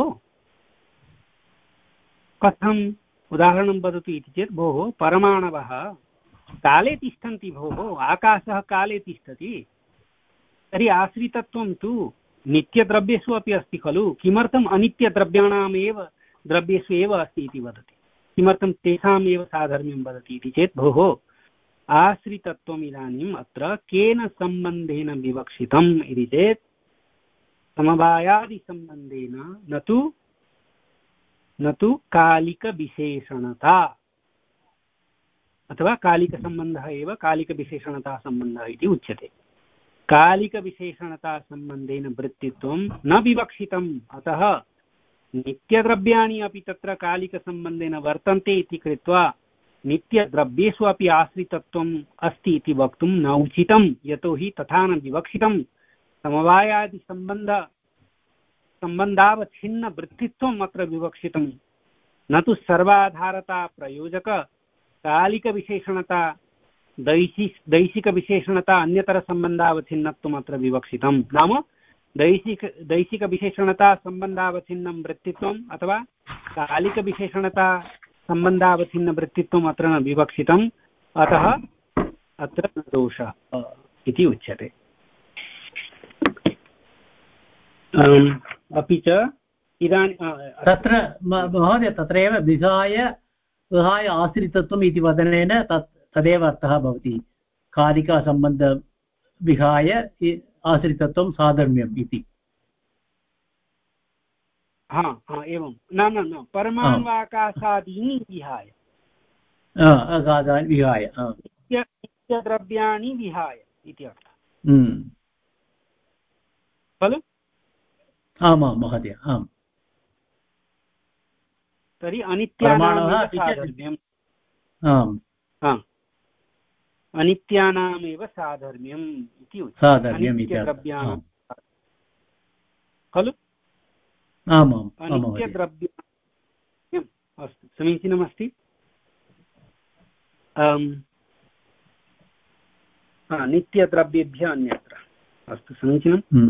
कथम् उदाहरणं वदतु इति चेत् भोः परमाणवः काले तिष्ठन्ति भोः आकाशः काले तिष्ठति तर्हि आश्रितत्वं तु नित्यद्रव्येषु अपि अस्ति खलु किमर्थम् अनित्यद्रव्याणामेव द्रव्येषु एव अस्ति इति वदति किमर्थं तेषाम् एव साधर्म्यं वदति इति चेत् भोः आश्रितत्वम् इदानीम् अत्र केन सम्बन्धेन विवक्षितम् इति चेत् समवायादिसम्बन्धेन न तु न तु कालिकविशेषणता अथवा कालिकसम्बन्धः एव कालिकविशेषणता सम्बन्धः इति उच्यते कालिकविशेषणता सम्बन्धेन वृत्तित्वं न विवक्षितम् अतः नित्यद्रव्याणि अपि तत्र कालिकसम्बन्धेन वर्तन्ते इति कृत्वा नित्यद्रव्येषु अपि आश्रितत्वम् अस्ति इति वक्तुं न उचितं यतोहि तथा न विवक्षितं समवायादिसम्बन्ध सम्बन्धावच्छिन्नवृत्तित्वम् अत्र विवक्षितं न तु सर्वाधारता प्रयोजक कालिकविशेषणता दैशिक दैशिकविशेषणता अन्यतरसम्बन्धावच्छिन्नत्वम् अत्र विवक्षितं नाम दैशिक दैशिकविशेषणता सम्बन्धावच्छिन्नं वृत्तित्वम् अथवा कालिकविशेषणता सम्बन्धावच्छिन्नवृत्तित्वम् अत्र न विवक्षितम् अतः अत्र दोषः इति उच्यते। अपि च इदानीं तत्र महोदय तत्रैव विहाय विहाय आश्रितत्वम् इति वदनेन तत् तदेव अर्थः भवति कालिकासम्बन्ध विहाय आश्रितत्वं साधर्म्यम् इति। हा हा एवं न न न परमाण्वाकाशादीनि विहाय विहाय नित्यद्रव्याणि विहाय इति अर्थः खलु। आमां महोदय आम् तर्हि अनित्यानामेव साधर्म्यम् आम् अनित्यानामेव साधर्म्यम् इति उच्यते अनित्यद्रव्याणां खलु। आमाम् अनित्यद्रव्यम् अस्तु समीचीनमस्ति। नित्यद्रव्येभ्यः अन्यत्र अस्तु समीचीनम्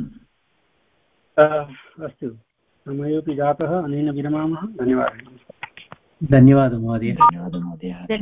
अस्तु समयोपि जातः अनेन विरमामः। धन्यवादः। धन्यवादः महोदय। धन्यवादः महोदय।